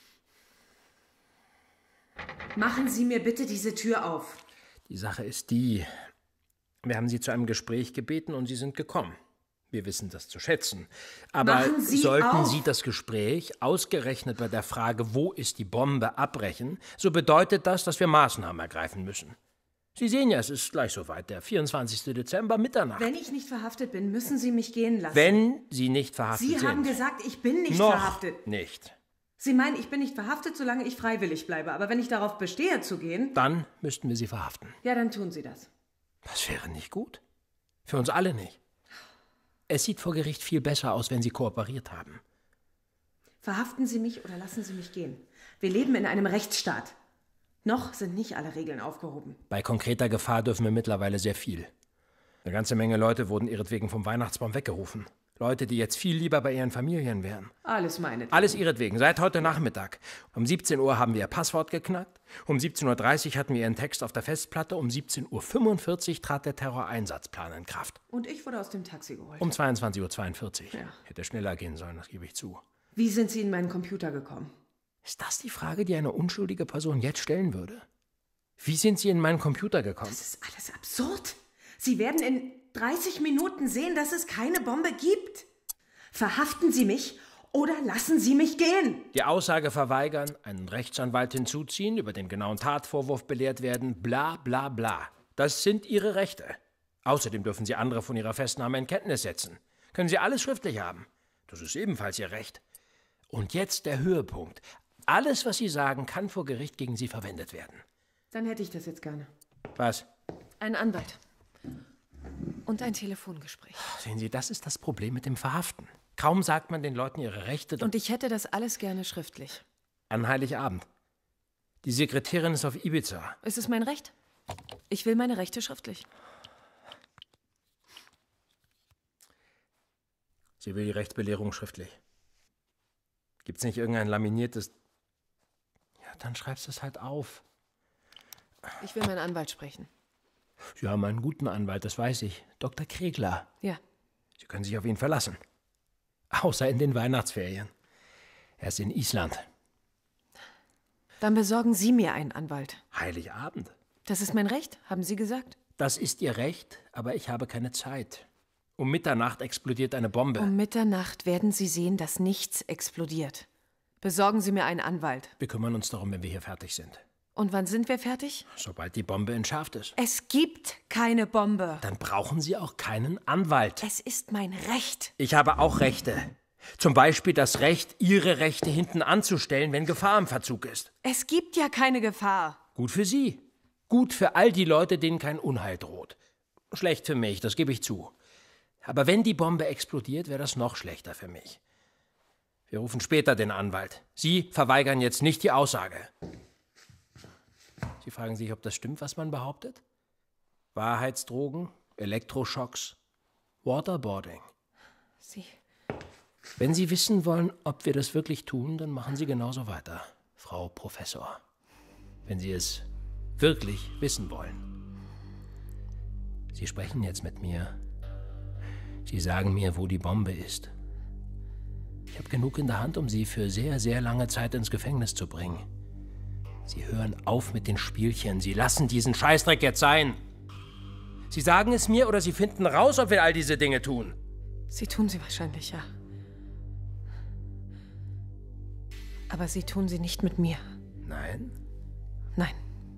Machen Sie mir bitte diese Tür auf. Die Sache ist die, wir haben Sie zu einem Gespräch gebeten und Sie sind gekommen. Wir wissen das zu schätzen. Aber Machen Sie sollten auf. Sie das Gespräch ausgerechnet bei der Frage, wo ist die Bombe, abbrechen, so bedeutet das, dass wir Maßnahmen ergreifen müssen. Sie sehen ja, es ist gleich soweit, der vierundzwanzigste Dezember, Mitternacht. Wenn ich nicht verhaftet bin, müssen Sie mich gehen lassen. Wenn Sie nicht verhaftet Sie sind. haben gesagt, ich bin nicht Noch verhaftet. nicht. Sie meinen, ich bin nicht verhaftet, solange ich freiwillig bleibe. Aber wenn ich darauf bestehe zu gehen... Dann müssten wir Sie verhaften. Ja, dann tun Sie das. Das wäre nicht gut. Für uns alle nicht. Es sieht vor Gericht viel besser aus, wenn Sie kooperiert haben. Verhaften Sie mich oder lassen Sie mich gehen. Wir leben in einem Rechtsstaat. Noch sind nicht alle Regeln aufgehoben. Bei konkreter Gefahr dürfen wir mittlerweile sehr viel. Eine ganze Menge Leute wurden ihretwegen vom Weihnachtsbaum weggerufen. Leute, die jetzt viel lieber bei ihren Familien wären. Alles meinetwegen. Alles ihretwegen, seit heute Nachmittag. Um siebzehn Uhr haben wir ihr Passwort geknackt. Um siebzehn Uhr dreißig hatten wir ihren Text auf der Festplatte. Um siebzehn Uhr fünfundvierzig trat der Terroreinsatzplan in Kraft. Und ich wurde aus dem Taxi geholt. Um zweiundzwanzig Uhr zweiundvierzig. Ja. Hätte schneller gehen sollen, das gebe ich zu. Wie sind Sie in meinen Computer gekommen? Ist das die Frage, die eine unschuldige Person jetzt stellen würde? Wie sind Sie in meinen Computer gekommen? Das ist alles absurd. Sie werden in dreißig Minuten sehen, dass es keine Bombe gibt. Verhaften Sie mich oder lassen Sie mich gehen. Die Aussage verweigern, einen Rechtsanwalt hinzuziehen, über den genauen Tatvorwurf belehrt werden, bla bla bla. Das sind Ihre Rechte. Außerdem dürfen Sie andere von Ihrer Festnahme in Kenntnis setzen. Können Sie alles schriftlich haben. Das ist ebenfalls Ihr Recht. Und jetzt der Höhepunkt. Alles, was Sie sagen, kann vor Gericht gegen Sie verwendet werden. Dann hätte ich das jetzt gerne. Was? Ein Anwalt. Und ein Telefongespräch. Sehen Sie, das ist das Problem mit dem Verhaften. Kaum sagt man den Leuten ihre Rechte. Und ich hätte das alles gerne schriftlich. An Heiligabend. Die Sekretärin ist auf Ibiza. Ist es mein Recht? Ich will meine Rechte schriftlich. Sie will die Rechtsbelehrung schriftlich. Gibt's nicht irgendein laminiertes... Ja, dann schreibst du es halt auf. Ich will meinen Anwalt sprechen. Sie haben einen guten Anwalt, das weiß ich. Doktor Kregler. Ja. Sie können sich auf ihn verlassen. Außer in den Weihnachtsferien. Er ist in Island. Dann besorgen Sie mir einen Anwalt. Heiligabend. Das ist mein Recht, haben Sie gesagt? Das ist Ihr Recht, aber ich habe keine Zeit. Um Mitternacht explodiert eine Bombe. Um Mitternacht werden Sie sehen, dass nichts explodiert. Besorgen Sie mir einen Anwalt. Wir kümmern uns darum, wenn wir hier fertig sind. Und wann sind wir fertig? Sobald die Bombe entschärft ist. Es gibt keine Bombe. Dann brauchen Sie auch keinen Anwalt. Es ist mein Recht. Ich habe auch Rechte. Zum Beispiel das Recht, Ihre Rechte hinten anzustellen, wenn Gefahr im Verzug ist. Es gibt ja keine Gefahr. Gut für Sie. Gut für all die Leute, denen kein Unheil droht. Schlecht für mich, das gebe ich zu. Aber wenn die Bombe explodiert, wäre das noch schlechter für mich. Wir rufen später den Anwalt. Sie verweigern jetzt nicht die Aussage. Sie fragen sich, ob das stimmt, was man behauptet? Wahrheitsdrogen, Elektroschocks, Waterboarding. Sie... Wenn Sie wissen wollen, ob wir das wirklich tun, dann machen Sie genauso weiter, Frau Professor. Wenn Sie es wirklich wissen wollen. Sie sprechen jetzt mit mir. Sie sagen mir, wo die Bombe ist. Ich habe genug in der Hand, um Sie für sehr, sehr lange Zeit ins Gefängnis zu bringen. Sie hören auf mit den Spielchen. Sie lassen diesen Scheißdreck jetzt sein. Sie sagen es mir oder Sie finden raus, ob wir all diese Dinge tun. Sie tun sie wahrscheinlich, ja. Aber Sie tun sie nicht mit mir. Nein? Nein.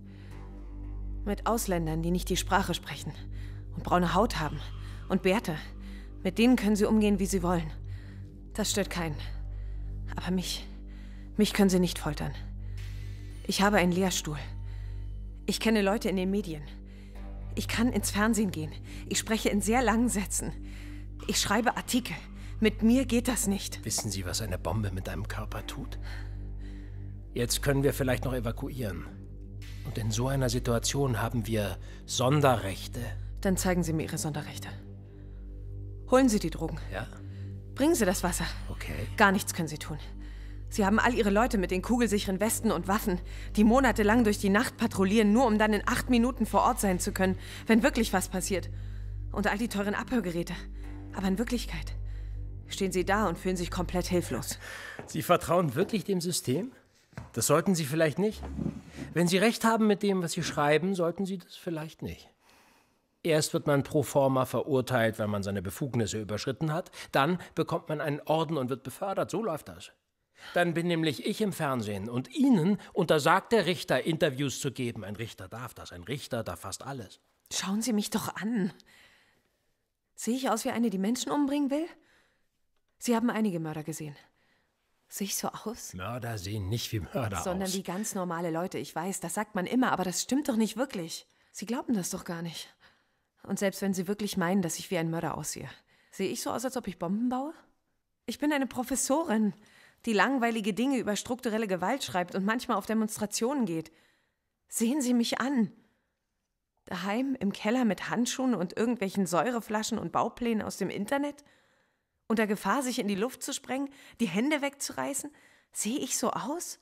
Mit Ausländern, die nicht die Sprache sprechen und braune Haut haben und Bärte. Mit denen können Sie umgehen, wie Sie wollen. Das stört keinen. Aber mich, mich können Sie nicht foltern. Ich habe einen Lehrstuhl. Ich kenne Leute in den Medien. Ich kann ins Fernsehen gehen. Ich spreche in sehr langen Sätzen. Ich schreibe Artikel. Mit mir geht das nicht. Wissen Sie, was eine Bombe mit einem Körper tut? Jetzt können wir vielleicht noch evakuieren. Und in so einer Situation haben wir Sonderrechte. Dann zeigen Sie mir Ihre Sonderrechte. Holen Sie die Drogen. Ja? Bringen Sie das Wasser. Okay. Gar nichts können Sie tun. Sie haben all Ihre Leute mit den kugelsicheren Westen und Waffen, die monatelang durch die Nacht patrouillieren, nur um dann in acht Minuten vor Ort sein zu können, wenn wirklich was passiert. Und all die teuren Abhörgeräte. Aber in Wirklichkeit stehen Sie da und fühlen sich komplett hilflos. Sie vertrauen wirklich dem System? Das sollten Sie vielleicht nicht. Wenn Sie recht haben mit dem, was Sie schreiben, sollten Sie das vielleicht nicht. Erst wird man pro forma verurteilt, wenn man seine Befugnisse überschritten hat. Dann bekommt man einen Orden und wird befördert. So läuft das. Dann bin nämlich ich im Fernsehen und Ihnen untersagt der Richter, Interviews zu geben. Ein Richter darf das. Ein Richter darf fast alles. Schauen Sie mich doch an. Sehe ich aus wie eine, die Menschen umbringen will? Sie haben einige Mörder gesehen. Sehe ich so aus? Mörder sehen nicht wie Mörder Sondern aus. wie ganz normale Leute. Ich weiß, das sagt man immer, aber das stimmt doch nicht wirklich. Sie glauben das doch gar nicht. Und selbst wenn Sie wirklich meinen, dass ich wie ein Mörder aussehe, sehe ich so aus, als ob ich Bomben baue? Ich bin eine Professorin, die langweilige Dinge über strukturelle Gewalt schreibt und manchmal auf Demonstrationen geht. Sehen Sie mich an. Daheim im Keller mit Handschuhen und irgendwelchen Säureflaschen und Bauplänen aus dem Internet? Unter Gefahr, sich in die Luft zu sprengen, die Hände wegzureißen? Sehe ich so aus?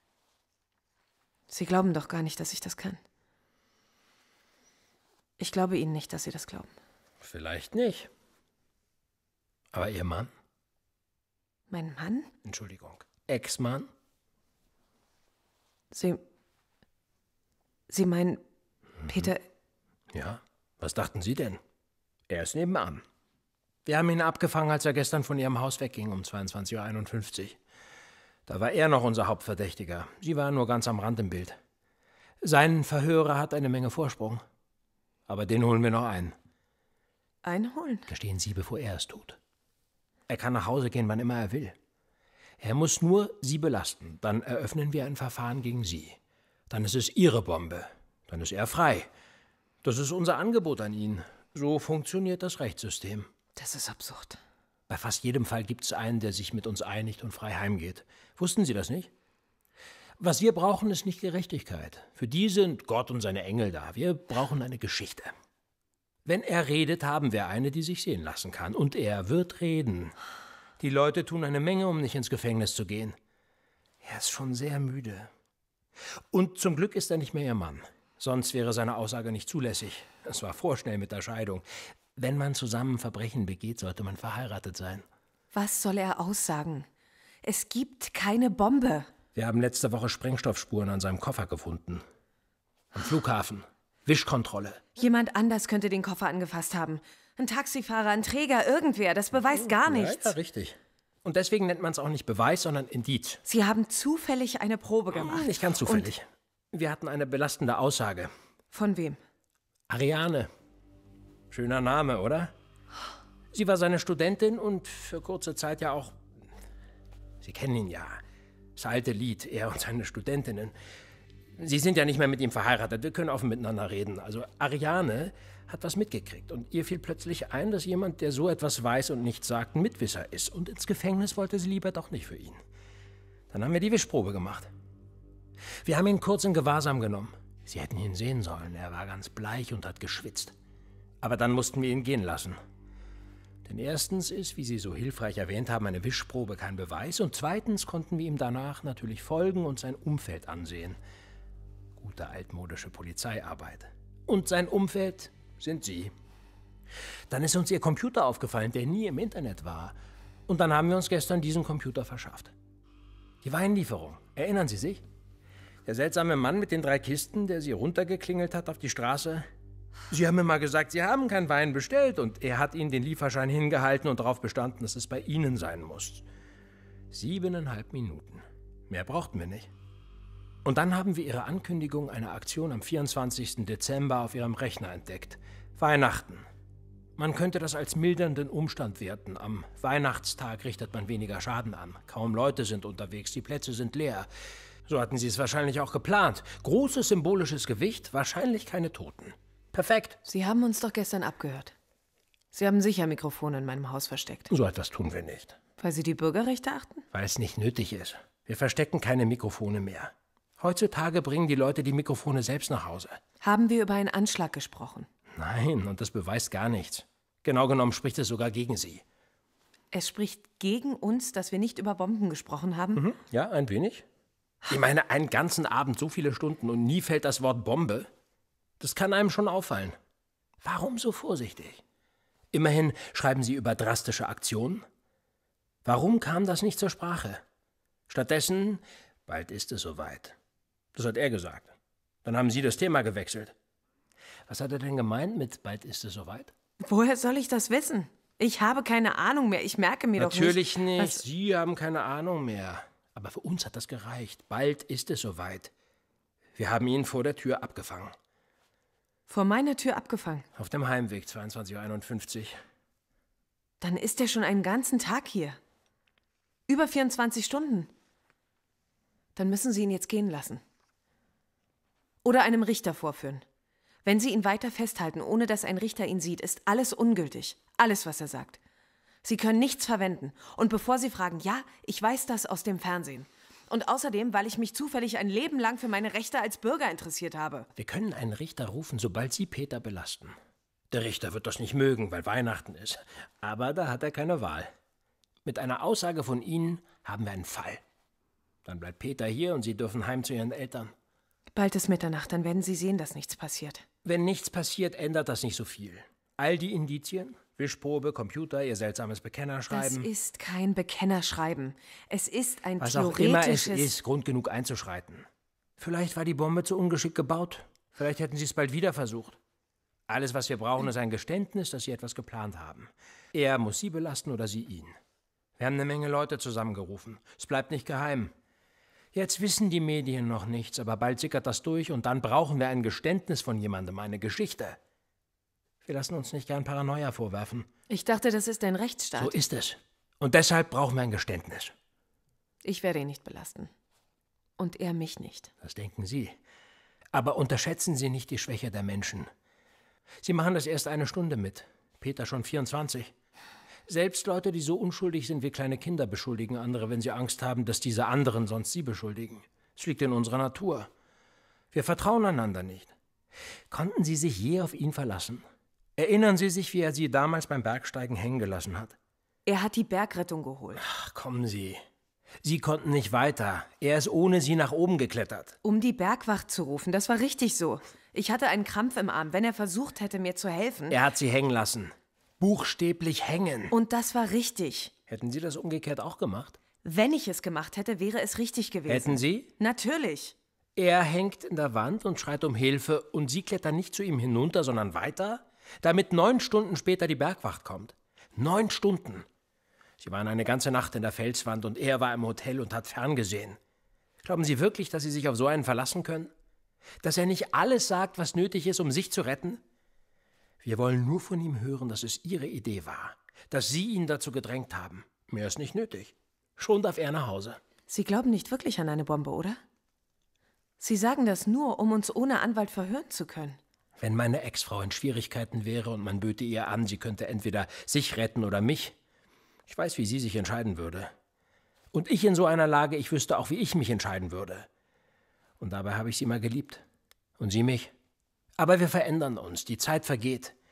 Sie glauben doch gar nicht, dass ich das kann. Ich glaube Ihnen nicht, dass Sie das glauben. Vielleicht nicht. Aber Ihr Mann? Mein Mann? Entschuldigung. Ex-Mann? Sie... Sie meinen, Peter... Ja, was dachten Sie denn? Er ist nebenan. Wir haben ihn abgefangen, als er gestern von Ihrem Haus wegging, um zweiundzwanzig Uhr einundfünfzig. Da war er noch unser Hauptverdächtiger. Sie waren nur ganz am Rand im Bild. Sein Verhörer hat eine Menge Vorsprung. Aber den holen wir noch ein. Einholen? Gestehen Sie, bevor er es tut. Er kann nach Hause gehen, wann immer er will. Er muss nur Sie belasten. Dann eröffnen wir ein Verfahren gegen Sie. Dann ist es Ihre Bombe. Dann ist er frei. Das ist unser Angebot an ihn. So funktioniert das Rechtssystem. Das ist absurd. Bei fast jedem Fall gibt es einen, der sich mit uns einigt und frei heimgeht. Wussten Sie das nicht? Was wir brauchen, ist nicht Gerechtigkeit. Für die sind Gott und seine Engel da. Wir brauchen eine Geschichte. Wenn er redet, haben wir eine, die sich sehen lassen kann. Und er wird reden. Die Leute tun eine Menge, um nicht ins Gefängnis zu gehen. Er ist schon sehr müde. Und zum Glück ist er nicht mehr Ihr Mann. Sonst wäre seine Aussage nicht zulässig. Es war vorschnell mit der Scheidung. Wenn man zusammen Verbrechen begeht, sollte man verheiratet sein. Was soll er aussagen? Es gibt keine Bombe. Wir haben letzte Woche Sprengstoffspuren an seinem Koffer gefunden. Am Flughafen. Wischkontrolle. Jemand anders könnte den Koffer angefasst haben. Ein Taxifahrer, ein Träger, irgendwer. Das beweist gar nichts. Ja, ja, richtig. Und deswegen nennt man es auch nicht Beweis, sondern Indiz. Sie haben zufällig eine Probe gemacht. Nicht ganz zufällig. Und wir hatten eine belastende Aussage. Von wem? Ariane. Schöner Name, oder? Sie war seine Studentin und für kurze Zeit ja auch... Sie kennen ihn ja. Das alte Lied, er und seine Studentinnen. Sie sind ja nicht mehr mit ihm verheiratet, wir können offen miteinander reden. Also Ariane hat was mitgekriegt und ihr fiel plötzlich ein, dass jemand, der so etwas weiß und nichts sagt, ein Mitwisser ist. Und ins Gefängnis wollte sie lieber doch nicht für ihn. Dann haben wir die Wischprobe gemacht. Wir haben ihn kurz in Gewahrsam genommen. Sie hätten ihn sehen sollen, er war ganz bleich und hat geschwitzt. Aber dann mussten wir ihn gehen lassen. Denn erstens ist, wie Sie so hilfreich erwähnt haben, eine Wischprobe kein Beweis. Und zweitens konnten wir ihm danach natürlich folgen und sein Umfeld ansehen. Gute altmodische Polizeiarbeit. Und sein Umfeld sind Sie. Dann ist uns Ihr Computer aufgefallen, der nie im Internet war. Und dann haben wir uns gestern diesen Computer verschafft. Die Weinlieferung. Erinnern Sie sich? Der seltsame Mann mit den drei Kisten, der Sie runtergeklingelt hat auf die Straße. Sie haben mir mal gesagt, Sie haben keinen Wein bestellt und er hat Ihnen den Lieferschein hingehalten und darauf bestanden, dass es bei Ihnen sein muss. Siebeneinhalb Minuten. Mehr brauchten wir nicht. Und dann haben wir Ihre Ankündigung einer Aktion am vierundzwanzigsten Dezember auf Ihrem Rechner entdeckt. Weihnachten. Man könnte das als mildernden Umstand werten. Am Weihnachtstag richtet man weniger Schaden an. Kaum Leute sind unterwegs, die Plätze sind leer. So hatten Sie es wahrscheinlich auch geplant. Großes symbolisches Gewicht, wahrscheinlich keine Toten. Perfekt. Sie haben uns doch gestern abgehört. Sie haben sicher Mikrofone in meinem Haus versteckt. So etwas tun wir nicht. Weil Sie die Bürgerrechte achten? Weil es nicht nötig ist. Wir verstecken keine Mikrofone mehr. Heutzutage bringen die Leute die Mikrofone selbst nach Hause. Haben wir über einen Anschlag gesprochen? Nein, und das beweist gar nichts. Genau genommen spricht es sogar gegen Sie. Es spricht gegen uns, dass wir nicht über Bomben gesprochen haben? Mhm. Ja, ein wenig. Ich meine, einen ganzen Abend, so viele Stunden und nie fällt das Wort Bombe. Das kann einem schon auffallen. Warum so vorsichtig? Immerhin schreiben Sie über drastische Aktionen. Warum kam das nicht zur Sprache? Stattdessen, bald ist es soweit. Das hat er gesagt. Dann haben Sie das Thema gewechselt. Was hat er denn gemeint mit bald ist es soweit? Woher soll ich das wissen? Ich habe keine Ahnung mehr. Ich merke mir Natürlich doch nicht... Natürlich nicht. Sie haben keine Ahnung mehr. Aber für uns hat das gereicht. Bald ist es soweit. Wir haben ihn vor der Tür abgefangen. Vor meiner Tür abgefangen? Auf dem Heimweg, zweiundzwanzig Uhr einundfünfzig. Dann ist er schon einen ganzen Tag hier. Über vierundzwanzig Stunden. Dann müssen Sie ihn jetzt gehen lassen. Oder einem Richter vorführen. Wenn Sie ihn weiter festhalten, ohne dass ein Richter ihn sieht, ist alles ungültig. Alles, was er sagt. Sie können nichts verwenden. Und bevor Sie fragen, ja, ich weiß das aus dem Fernsehen. Und außerdem, weil ich mich zufällig ein Leben lang für meine Rechte als Bürger interessiert habe. Wir können einen Richter rufen, sobald Sie Peter belasten. Der Richter wird das nicht mögen, weil Weihnachten ist. Aber da hat er keine Wahl. Mit einer Aussage von Ihnen haben wir einen Fall. Dann bleibt Peter hier und Sie dürfen heim zu Ihren Eltern. Bald ist Mitternacht, dann werden Sie sehen, dass nichts passiert. Wenn nichts passiert, ändert das nicht so viel. All die Indizien, Wischprobe, Computer, Ihr seltsames Bekennerschreiben. Das ist kein Bekennerschreiben. Es ist ein Was theoretisches... auch immer es ist, Grund genug einzuschreiten. Vielleicht war die Bombe zu ungeschickt gebaut. Vielleicht hätten Sie es bald wieder versucht. Alles, was wir brauchen, ist ein Geständnis, dass Sie etwas geplant haben. Er muss Sie belasten oder Sie ihn. Wir haben eine Menge Leute zusammengerufen. Es bleibt nicht geheim. Jetzt wissen die Medien noch nichts, aber bald sickert das durch und dann brauchen wir ein Geständnis von jemandem, eine Geschichte. Wir lassen uns nicht gern Paranoia vorwerfen. Ich dachte, das ist ein Rechtsstaat. So ist es. Und deshalb brauchen wir ein Geständnis. Ich werde ihn nicht belasten. Und er mich nicht. Das denken Sie. Aber unterschätzen Sie nicht die Schwäche der Menschen. Sie machen das erst eine Stunde mit. Peter schon vierundzwanzig. Selbst Leute, die so unschuldig sind wie kleine Kinder, beschuldigen andere, wenn sie Angst haben, dass diese anderen sonst sie beschuldigen. Es liegt in unserer Natur. Wir vertrauen einander nicht. Konnten Sie sich je auf ihn verlassen? Erinnern Sie sich, wie er Sie damals beim Bergsteigen hängen gelassen hat? Er hat die Bergrettung geholt. Ach, kommen Sie. Sie konnten nicht weiter. Er ist ohne Sie nach oben geklettert. Um die Bergwacht zu rufen, das war richtig so. Ich hatte einen Krampf im Arm. Wenn er versucht hätte, mir zu helfen... Er hat Sie hängen lassen. Buchstäblich hängen. Und das war richtig. Hätten Sie das umgekehrt auch gemacht? Wenn ich es gemacht hätte, wäre es richtig gewesen. Hätten Sie? Natürlich. Er hängt in der Wand und schreit um Hilfe und Sie klettern nicht zu ihm hinunter, sondern weiter, damit neun Stunden später die Bergwacht kommt. Neun Stunden. Sie waren eine ganze Nacht in der Felswand und er war im Hotel und hat ferngesehen. Glauben Sie wirklich, dass Sie sich auf so einen verlassen können? Dass er nicht alles sagt, was nötig ist, um sich zu retten? Wir wollen nur von ihm hören, dass es Ihre Idee war, dass Sie ihn dazu gedrängt haben. Mehr ist nicht nötig. Schon darf er nach Hause. Sie glauben nicht wirklich an eine Bombe, oder? Sie sagen das nur, um uns ohne Anwalt verhören zu können. Wenn meine Ex-Frau in Schwierigkeiten wäre und man böte ihr an, sie könnte entweder sich retten oder mich. Ich weiß, wie sie sich entscheiden würde. Und ich in so einer Lage, ich wüsste auch, wie ich mich entscheiden würde. Und dabei habe ich sie mal geliebt. Und sie mich. Aber wir verändern uns, die Zeit vergeht.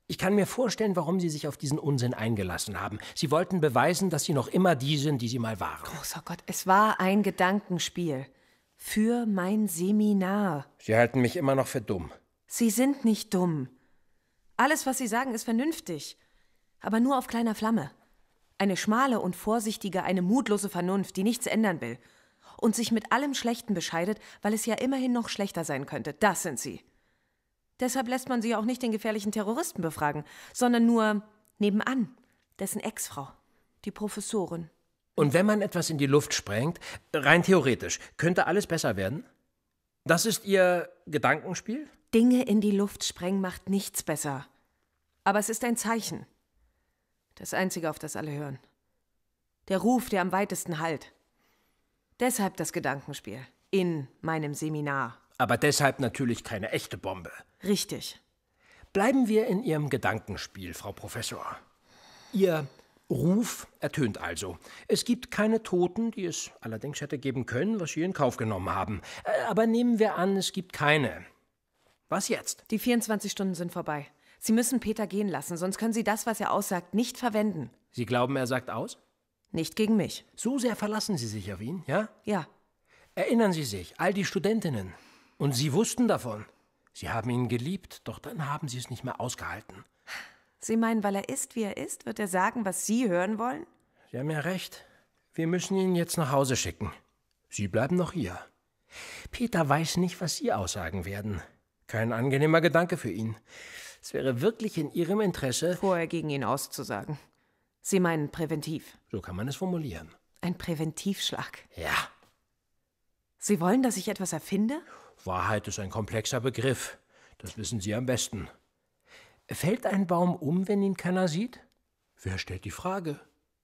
Ich kann mir vorstellen, warum Sie sich auf diesen Unsinn eingelassen haben. Sie wollten beweisen, dass Sie noch immer die sind, die Sie mal waren. Großer Gott, es war ein Gedankenspiel. Für mein Seminar. Sie halten mich immer noch für dumm. Sie sind nicht dumm. Alles, was Sie sagen, ist vernünftig. Aber nur auf kleiner Flamme. Eine schmale und vorsichtige, eine mutlose Vernunft, die nichts ändern will. Und sich mit allem Schlechten bescheidet, weil es ja immerhin noch schlechter sein könnte. Das sind Sie. Deshalb lässt man Sie auch nicht den gefährlichen Terroristen befragen, sondern nur nebenan, dessen Ex-Frau, die Professorin. Und wenn man etwas in die Luft sprengt, rein theoretisch, könnte alles besser werden? Das ist Ihr Gedankenspiel? Dinge in die Luft sprengen macht nichts besser. Aber es ist ein Zeichen. Das Einzige, auf das alle hören. Der Ruf, der am weitesten hallt. Deshalb das Gedankenspiel. In meinem Seminar. Aber deshalb natürlich keine echte Bombe. Richtig. Bleiben wir in Ihrem Gedankenspiel, Frau Professor. Ihr Ruf ertönt also. Es gibt keine Toten, die es allerdings hätte geben können, was Sie in Kauf genommen haben. Aber nehmen wir an, es gibt keine. Was jetzt? Die vierundzwanzig Stunden sind vorbei. Sie müssen Peter gehen lassen, sonst können Sie das, was er aussagt, nicht verwenden. Sie glauben, er sagt aus? Nicht gegen mich. So sehr verlassen Sie sich auf ihn, ja? Ja. Erinnern Sie sich, all die Studentinnen. Und Sie wussten davon. Sie haben ihn geliebt, doch dann haben Sie es nicht mehr ausgehalten. Sie meinen, weil er ist, wie er ist, wird er sagen, was Sie hören wollen? Sie haben ja recht. Wir müssen ihn jetzt nach Hause schicken. Sie bleiben noch hier. Peter weiß nicht, was Sie aussagen werden. Kein angenehmer Gedanke für ihn. Es wäre wirklich in Ihrem Interesse, vorher gegen ihn auszusagen. Sie meinen präventiv. So kann man es formulieren. Ein Präventivschlag. Ja. Sie wollen, dass ich etwas erfinde? Wahrheit ist ein komplexer Begriff. Das wissen Sie am besten. Fällt ein Baum um, wenn ihn keiner sieht? Wer stellt die Frage?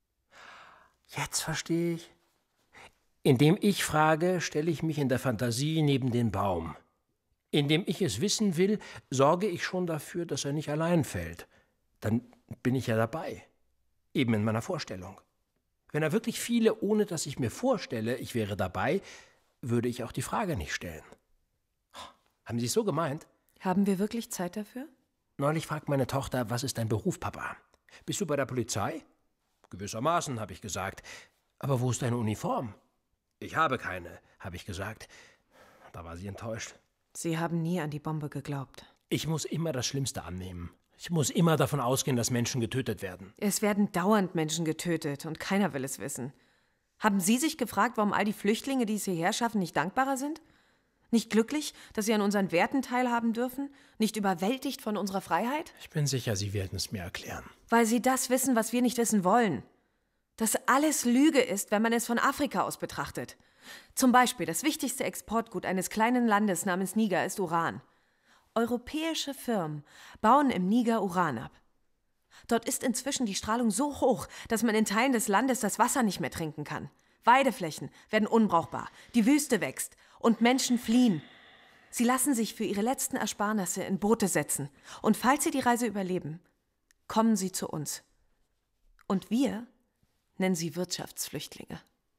Jetzt verstehe ich. Indem ich frage, stelle ich mich in der Fantasie neben den Baum. Indem ich es wissen will, sorge ich schon dafür, dass er nicht allein fällt. Dann bin ich ja dabei. Eben in meiner Vorstellung. Wenn er wirklich fiele, ohne dass ich mir vorstelle, ich wäre dabei, würde ich auch die Frage nicht stellen. Haben Sie es so gemeint? Haben wir wirklich Zeit dafür? Neulich fragt meine Tochter, was ist dein Beruf, Papa? Bist du bei der Polizei? Gewissermaßen, habe ich gesagt. Aber wo ist deine Uniform? Ich habe keine, habe ich gesagt. Da war sie enttäuscht. Sie haben nie an die Bombe geglaubt. Ich muss immer das Schlimmste annehmen. Ich muss immer davon ausgehen, dass Menschen getötet werden. Es werden dauernd Menschen getötet und keiner will es wissen. Haben Sie sich gefragt, warum all die Flüchtlinge, die es hierher schaffen, nicht dankbarer sind? Nicht glücklich, dass sie an unseren Werten teilhaben dürfen? Nicht überwältigt von unserer Freiheit? Ich bin sicher, Sie werden es mir erklären. Weil sie das wissen, was wir nicht wissen wollen. Dass alles Lüge ist, wenn man es von Afrika aus betrachtet. Zum Beispiel, das wichtigste Exportgut eines kleinen Landes namens Niger ist Uran. Europäische Firmen bauen im Niger Uran ab. Dort ist inzwischen die Strahlung so hoch, dass man in Teilen des Landes das Wasser nicht mehr trinken kann. Weideflächen werden unbrauchbar, die Wüste wächst und Menschen fliehen. Sie lassen sich für ihre letzten Ersparnisse in Boote setzen. Und falls sie die Reise überleben, kommen sie zu uns. Und wir nennen sie Wirtschaftsflüchtlinge.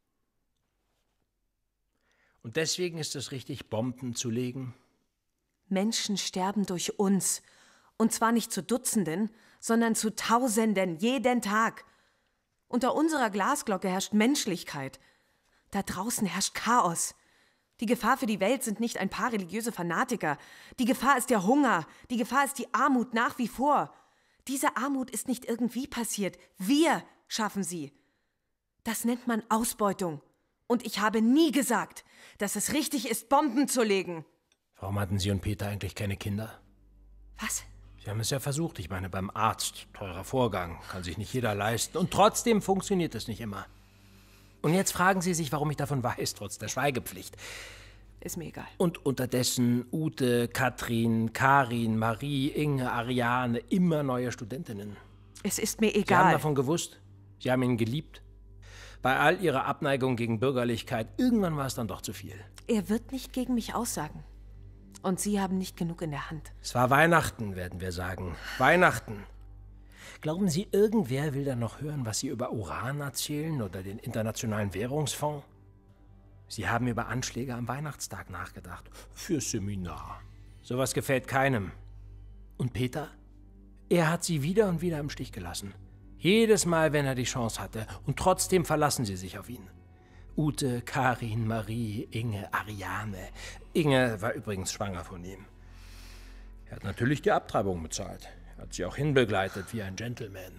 Und deswegen ist es richtig, Bomben zu legen? Menschen sterben durch uns. Und zwar nicht zu Dutzenden, sondern zu Tausenden, jeden Tag. Unter unserer Glasglocke herrscht Menschlichkeit. Da draußen herrscht Chaos. Die Gefahr für die Welt sind nicht ein paar religiöse Fanatiker. Die Gefahr ist der Hunger. Die Gefahr ist die Armut nach wie vor. Diese Armut ist nicht irgendwie passiert. Wir schaffen sie. Das nennt man Ausbeutung. Und ich habe nie gesagt, dass es richtig ist, Bomben zu legen. Warum hatten Sie und Peter eigentlich keine Kinder? Was? Sie haben es ja versucht. Ich meine, beim Arzt. Teurer Vorgang. Kann sich nicht jeder leisten. Und trotzdem funktioniert es nicht immer. Und jetzt fragen Sie sich, warum ich davon weiß, trotz der Schweigepflicht. Ist mir egal. Und unterdessen Ute, Katrin, Karin, Marie, Inge, Ariane, immer neue Studentinnen. Es ist mir Sie haben egal. davon gewusst. Sie haben ihn geliebt. Bei all Ihrer Abneigung gegen Bürgerlichkeit, irgendwann war es dann doch zu viel. Er wird nicht gegen mich aussagen. Und Sie haben nicht genug in der Hand. Es war Weihnachten, werden wir sagen. Weihnachten. Glauben Sie, irgendwer will dann noch hören, was Sie über Uran erzählen oder den Internationalen Währungsfonds? Sie haben über Anschläge am Weihnachtstag nachgedacht. Fürs Seminar. Sowas gefällt keinem. Und Peter? Er hat sie wieder und wieder im Stich gelassen. Jedes Mal, wenn er die Chance hatte. Und trotzdem verlassen sie sich auf ihn. Ute, Karin, Marie, Inge, Ariane. Inge war übrigens schwanger von ihm. Er hat natürlich die Abtreibung bezahlt. Er hat sie auch hinbegleitet wie ein Gentleman.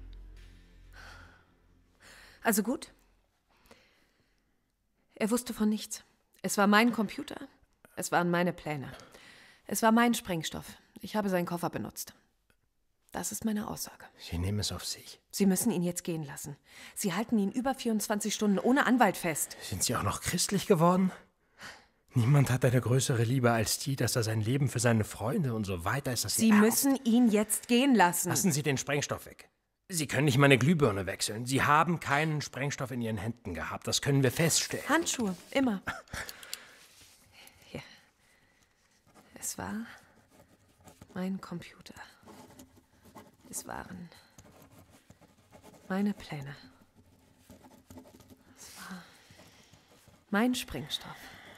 Also gut. Er wusste von nichts. Es war mein Computer. Es waren meine Pläne. Es war mein Sprengstoff. Ich habe seinen Koffer benutzt. Das ist meine Aussage. Sie nehmen es auf sich. Sie müssen ihn jetzt gehen lassen. Sie halten ihn über vierundzwanzig Stunden ohne Anwalt fest. Sind Sie auch noch christlich geworden? Niemand hat eine größere Liebe als die, dass er sein Leben für seine Freunde und so weiter ist. Dass Sie müssen ihn jetzt gehen lassen. Lassen Sie den Sprengstoff weg. Sie können nicht meine Glühbirne wechseln. Sie haben keinen Sprengstoff in Ihren Händen gehabt. Das können wir feststellen. Handschuhe, immer. Hier. Es war mein Computer. Es waren meine Pläne. Es war mein Sprengstoff.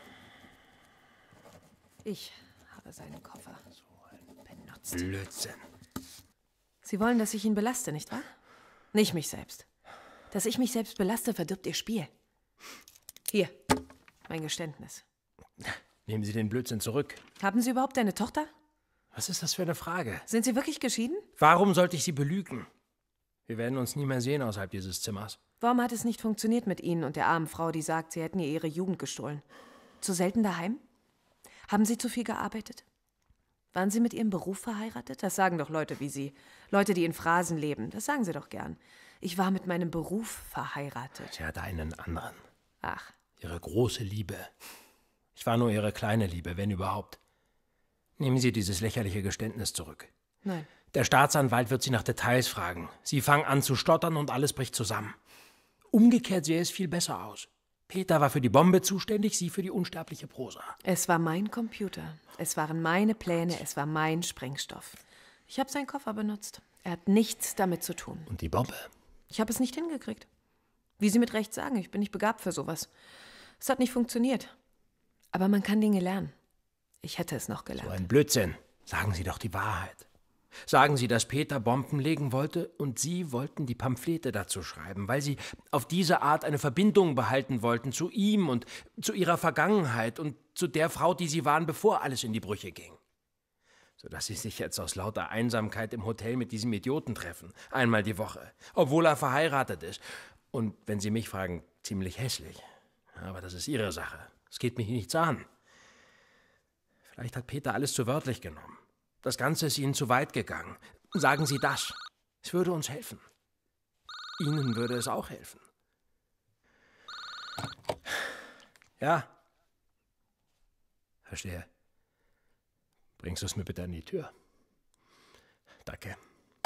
Ich habe seinen Koffer benutzt. Blödsinn. Sie wollen, dass ich ihn belaste, nicht wahr? Nicht mich selbst. Dass ich mich selbst belaste, verdirbt Ihr Spiel. Hier, mein Geständnis. Nehmen Sie den Blödsinn zurück. Haben Sie überhaupt eine Tochter? Was ist das für eine Frage? Sind Sie wirklich geschieden? Warum sollte ich Sie belügen? Wir werden uns nie mehr sehen außerhalb dieses Zimmers. Warum hat es nicht funktioniert mit Ihnen und der armen Frau, die sagt, Sie hätten ihr ihre Jugend gestohlen? Zu selten daheim? Haben Sie zu viel gearbeitet? Waren Sie mit Ihrem Beruf verheiratet? Das sagen doch Leute wie Sie. Leute, die in Phrasen leben. Das sagen Sie doch gern. Ich war mit meinem Beruf verheiratet. Sie hatte einen anderen. Ach. Ihre große Liebe. Ich war nur Ihre kleine Liebe, wenn überhaupt. Nehmen Sie dieses lächerliche Geständnis zurück. Nein. Der Staatsanwalt wird Sie nach Details fragen. Sie fangen an zu stottern und alles bricht zusammen. Umgekehrt sähe es viel besser aus. Peter war für die Bombe zuständig, Sie für die unsterbliche Prosa. Es war mein Computer. Es waren meine Pläne. Es war mein Sprengstoff. Ich habe seinen Koffer benutzt. Er hat nichts damit zu tun. Und die Bombe? Ich habe es nicht hingekriegt. Wie Sie mit Recht sagen, ich bin nicht begabt für sowas. Es hat nicht funktioniert. Aber man kann Dinge lernen. Ich hätte es noch gelernt. So ein Blödsinn. Sagen Sie doch die Wahrheit. Sagen Sie, dass Peter Bomben legen wollte und Sie wollten die Pamphlete dazu schreiben, weil Sie auf diese Art eine Verbindung behalten wollten zu ihm und zu Ihrer Vergangenheit und zu der Frau, die Sie waren, bevor alles in die Brüche ging. Sodass Sie sich jetzt aus lauter Einsamkeit im Hotel mit diesem Idioten treffen, einmal die Woche, obwohl er verheiratet ist. Und wenn Sie mich fragen, ziemlich hässlich. Aber das ist Ihre Sache. Es geht mich nichts an. Vielleicht hat Peter alles zu wörtlich genommen. Das Ganze ist Ihnen zu weit gegangen. Sagen Sie das. Es würde uns helfen. Ihnen würde es auch helfen. Ja. Verstehe. Bringst du es mir bitte an die Tür? Danke.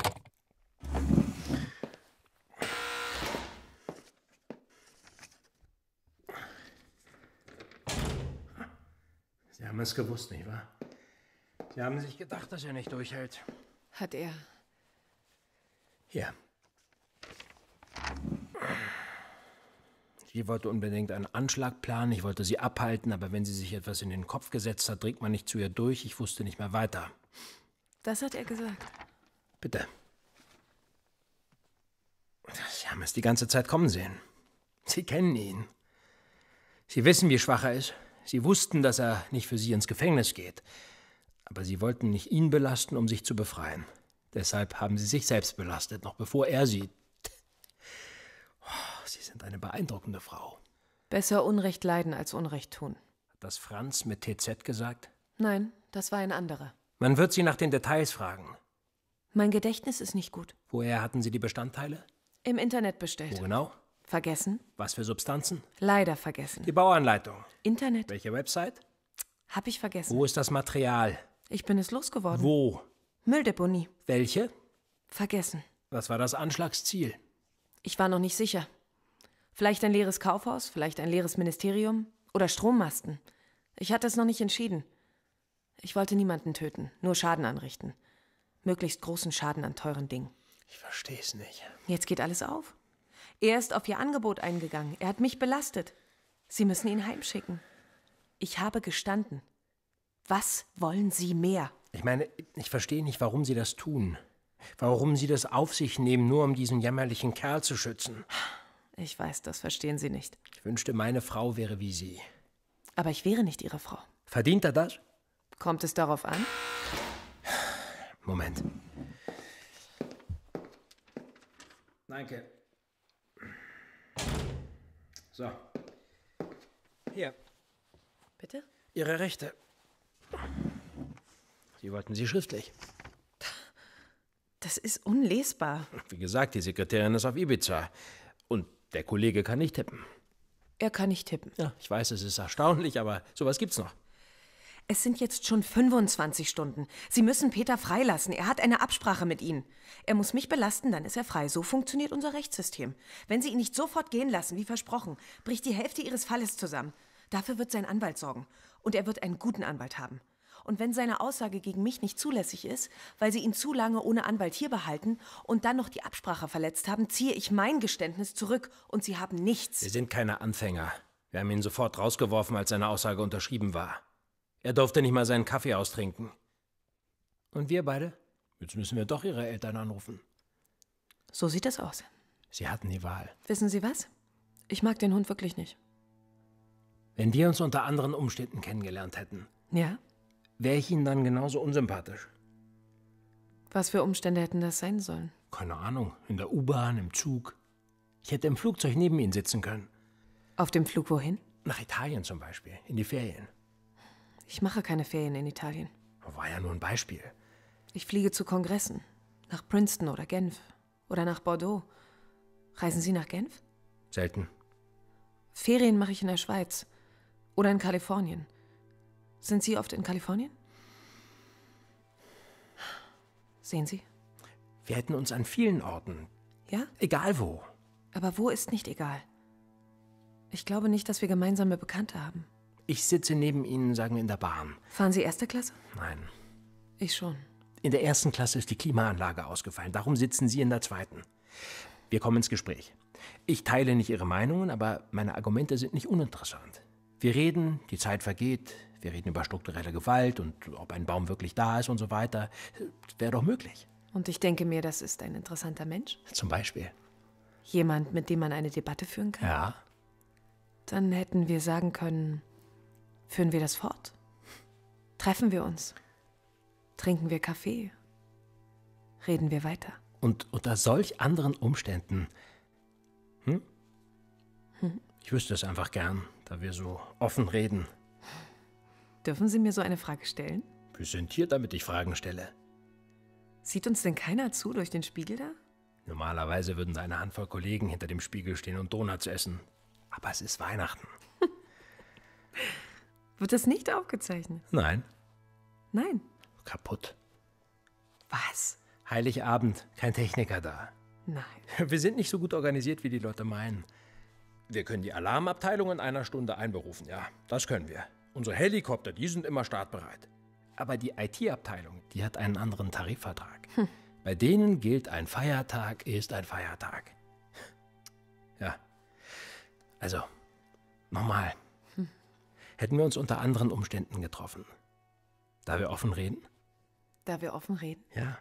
Sie haben es gewusst, nicht wahr? Sie haben sich gedacht, dass er nicht durchhält. Hat er. Hier. Sie wollte unbedingt einen Anschlag planen, ich wollte sie abhalten, aber wenn sie sich etwas in den Kopf gesetzt hat, dringt man nicht zu ihr durch, ich wusste nicht mehr weiter. Das hat er gesagt. Bitte. Sie haben es die ganze Zeit kommen sehen. Sie kennen ihn. Sie wissen, wie schwach er ist. Sie wussten, dass er nicht für sie ins Gefängnis geht. Aber sie wollten nicht ihn belasten, um sich zu befreien. Deshalb haben sie sich selbst belastet, noch bevor er sie... Oh, Sie sind eine beeindruckende Frau. Besser Unrecht leiden als Unrecht tun. Hat das Franz mit T Z gesagt? Nein, das war ein anderer. Man wird Sie nach den Details fragen. Mein Gedächtnis ist nicht gut. Woher hatten Sie die Bestandteile? Im Internet bestellt. Wo genau? Vergessen? Was für Substanzen? Leider vergessen. Die Bauanleitung. Internet? Welche Website? Hab ich vergessen. Wo ist das Material? Ich bin es losgeworden. Wo? Mülldeponie. Welche? Vergessen. Was war das Anschlagsziel? Ich war noch nicht sicher. Vielleicht ein leeres Kaufhaus, vielleicht ein leeres Ministerium oder Strommasten. Ich hatte es noch nicht entschieden. Ich wollte niemanden töten, nur Schaden anrichten. Möglichst großen Schaden an teuren Dingen. Ich verstehe es nicht. Jetzt geht alles auf. Er ist auf ihr Angebot eingegangen. Er hat mich belastet. Sie müssen ihn heimschicken. Ich habe gestanden. Was wollen Sie mehr? Ich meine, ich verstehe nicht, warum Sie das tun. Warum Sie das auf sich nehmen, nur um diesen jämmerlichen Kerl zu schützen. Ich weiß, das verstehen Sie nicht. Ich wünschte, meine Frau wäre wie Sie. Aber ich wäre nicht Ihre Frau. Verdient er das? Kommt es darauf an? Moment. Danke. So. Hier. Bitte? Ihre Rechte. Sie wollten sie schriftlich. Das ist unlesbar. Wie gesagt, die Sekretärin ist auf Ibiza. Und der Kollege kann nicht tippen. Er kann nicht tippen. Ja, ich weiß, es ist erstaunlich, aber sowas gibt's noch. Es sind jetzt schon fünfundzwanzig Stunden. Sie müssen Peter freilassen. Er hat eine Absprache mit Ihnen. Er muss mich belasten, dann ist er frei. So funktioniert unser Rechtssystem. Wenn Sie ihn nicht sofort gehen lassen, wie versprochen, bricht die Hälfte Ihres Falles zusammen. Dafür wird sein Anwalt sorgen. Und er wird einen guten Anwalt haben. Und wenn seine Aussage gegen mich nicht zulässig ist, weil Sie ihn zu lange ohne Anwalt hier behalten und dann noch die Absprache verletzt haben, ziehe ich mein Geständnis zurück und Sie haben nichts. Wir sind keine Anfänger. Wir haben ihn sofort rausgeworfen, als seine Aussage unterschrieben war. Er durfte nicht mal seinen Kaffee austrinken. Und wir beide? Jetzt müssen wir doch Ihre Eltern anrufen. So sieht es aus. Sie hatten die Wahl. Wissen Sie was? Ich mag den Hund wirklich nicht. Wenn wir uns unter anderen Umständen kennengelernt hätten, Ja? wäre ich Ihnen dann genauso unsympathisch. Was für Umstände hätten das sein sollen? Keine Ahnung, in der U-Bahn, im Zug. Ich hätte im Flugzeug neben Ihnen sitzen können. Auf dem Flug wohin? Nach Italien zum Beispiel, in die Ferien. Ich mache keine Ferien in Italien. War ja nur ein Beispiel. Ich fliege zu Kongressen. Nach Princeton oder Genf. Oder nach Bordeaux. Reisen Sie nach Genf? Selten. Ferien mache ich in der Schweiz. Oder in Kalifornien. Sind Sie oft in Kalifornien? Sehen Sie? Wir hätten uns an vielen Orten, Ja? egal wo. Aber wo ist nicht egal? Ich glaube nicht, dass wir gemeinsame Bekannte haben. Ich sitze neben Ihnen, sagen wir, in der Bahn. Fahren Sie erste Klasse? Nein. Ich schon. In der ersten Klasse ist die Klimaanlage ausgefallen. Darum sitzen Sie in der zweiten. Wir kommen ins Gespräch. Ich teile nicht Ihre Meinungen, aber meine Argumente sind nicht uninteressant. Wir reden, die Zeit vergeht, wir reden über strukturelle Gewalt und ob ein Baum wirklich da ist und so weiter. Wäre doch möglich. Und ich denke mir, das ist ein interessanter Mensch. Zum Beispiel. Jemand, mit dem man eine Debatte führen kann. Ja. Dann hätten wir sagen können, führen wir das fort? Treffen wir uns? Trinken wir Kaffee? Reden wir weiter? Und unter solch anderen Umständen. Hm? Hm? Ich wüsste es einfach gern, da wir so offen reden. Dürfen Sie mir so eine Frage stellen? Wir sind hier, damit ich Fragen stelle. Sieht uns denn keiner zu durch den Spiegel da? Normalerweise würden da eine Handvoll Kollegen hinter dem Spiegel stehen und Donuts essen. Aber es ist Weihnachten. Wird das nicht aufgezeichnet? Nein. Nein. Kaputt. Was? Heiligabend, kein Techniker da. Nein. Wir sind nicht so gut organisiert, wie die Leute meinen. Wir können die Alarmabteilung in einer Stunde einberufen, ja, das können wir. Unsere Helikopter, die sind immer startbereit. Aber die I T-Abteilung, die hat einen anderen Tarifvertrag. Hm. Bei denen gilt, ein Feiertag ist ein Feiertag. Ja. Also, nochmal. Hm. Hätten wir uns unter anderen Umständen getroffen. Da wir offen reden? Da wir offen reden? Ja.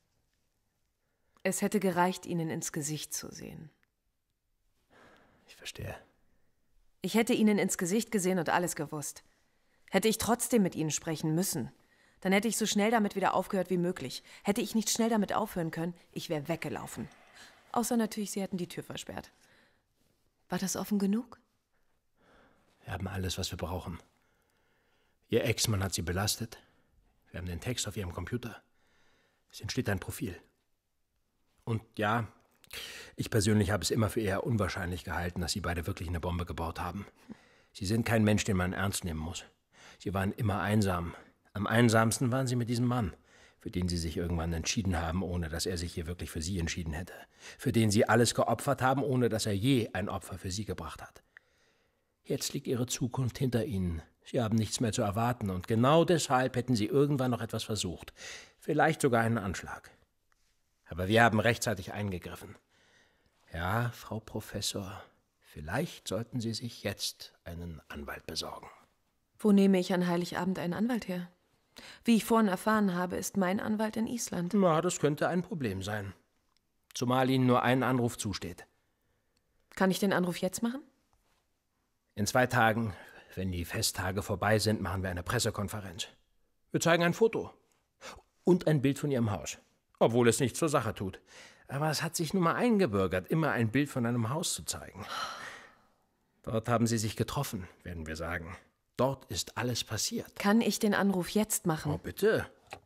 Es hätte gereicht, Ihnen ins Gesicht zu sehen. Ich verstehe. Ich hätte Ihnen ins Gesicht gesehen und alles gewusst. Hätte ich trotzdem mit Ihnen sprechen müssen, dann hätte ich so schnell damit wieder aufgehört wie möglich. Hätte ich nicht schnell damit aufhören können, ich wäre weggelaufen. Außer natürlich, Sie hätten die Tür versperrt. War das offen genug? Wir haben alles, was wir brauchen. Ihr Ex-Mann hat Sie belastet. Wir haben den Text auf Ihrem Computer. Es entsteht ein Profil. Und ja, ich persönlich habe es immer für eher unwahrscheinlich gehalten, dass Sie beide wirklich eine Bombe gebaut haben. Sie sind kein Mensch, den man ernst nehmen muss. Sie waren immer einsam. Am einsamsten waren Sie mit diesem Mann, für den Sie sich irgendwann entschieden haben, ohne dass er sich hier wirklich für Sie entschieden hätte. Für den Sie alles geopfert haben, ohne dass er je ein Opfer für Sie gebracht hat. Jetzt liegt Ihre Zukunft hinter Ihnen. Sie haben nichts mehr zu erwarten und genau deshalb hätten Sie irgendwann noch etwas versucht. Vielleicht sogar einen Anschlag. Aber wir haben rechtzeitig eingegriffen. Ja, Frau Professor, vielleicht sollten Sie sich jetzt einen Anwalt besorgen. Wo nehme ich an Heiligabend einen Anwalt her? Wie ich vorhin erfahren habe, ist mein Anwalt in Island. Na, das könnte ein Problem sein. Zumal Ihnen nur ein Anruf zusteht. Kann ich den Anruf jetzt machen? In zwei Tagen, wenn die Festtage vorbei sind, machen wir eine Pressekonferenz. Wir zeigen ein Foto. Und ein Bild von Ihrem Haus. Obwohl es nichts zur Sache tut. Aber es hat sich nun mal eingebürgert, immer ein Bild von einem Haus zu zeigen. Dort haben Sie sich getroffen, werden wir sagen. Dort ist alles passiert. Kann ich den Anruf jetzt machen? Oh, bitte.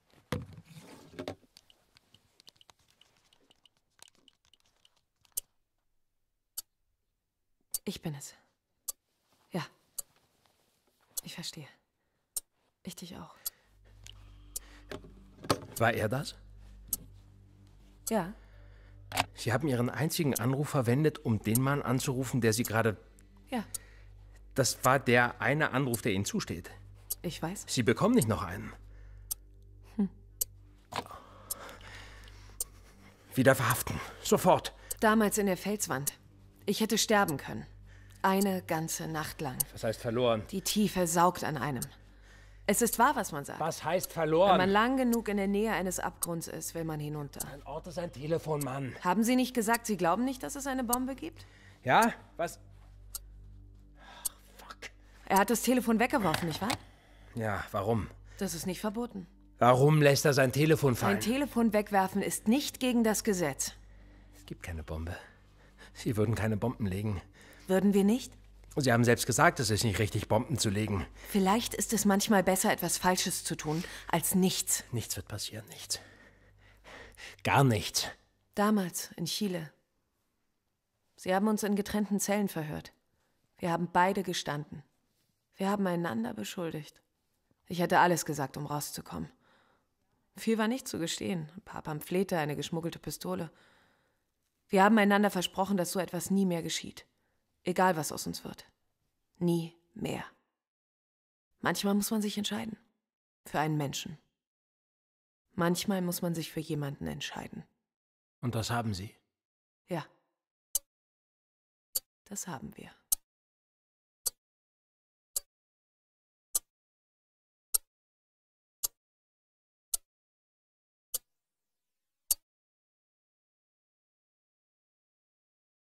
Ich bin es. Ja. Ich verstehe. Ich dich auch. War er das? Ja. Sie haben Ihren einzigen Anruf verwendet, um den Mann anzurufen, der Sie gerade... Ja. Das war der eine Anruf, der Ihnen zusteht. Ich weiß. Sie bekommen nicht noch einen. Hm. Wieder verhaften. Sofort. Damals in der Felswand. Ich hätte sterben können. Eine ganze Nacht lang. Was heißt verloren? Die Tiefe saugt an einem. Es ist wahr, was man sagt. Was heißt Wenn verloren? man lang genug in der Nähe eines Abgrunds ist, will man hinunter. Ein Ort ist ein Telefon, Mann. Haben Sie nicht gesagt, Sie glauben nicht, dass es eine Bombe gibt? Ja? Was? Fuck. Er hat das Telefon weggeworfen, nicht wahr? Ja, warum? Das ist nicht verboten. Warum lässt er sein Telefon fallen? Ein Telefon wegwerfen ist nicht gegen das Gesetz. Es gibt keine Bombe. Sie würden keine Bomben legen. Würden wir nicht? Sie haben selbst gesagt, es ist nicht richtig, Bomben zu legen. Vielleicht ist es manchmal besser, etwas Falsches zu tun, als nichts. Nichts wird passieren, nichts. Gar nichts. Damals in Chile. Sie haben uns in getrennten Zellen verhört. Wir haben beide gestanden. Wir haben einander beschuldigt. Ich hätte alles gesagt, um rauszukommen. Viel war nicht zu gestehen. Ein paar Pamphlete, eine geschmuggelte Pistole. Wir haben einander versprochen, dass so etwas nie mehr geschieht. Egal, was aus uns wird. Nie mehr. Manchmal muss man sich entscheiden. Für einen Menschen. Manchmal muss man sich für jemanden entscheiden. Und das haben Sie? Ja. Das haben wir.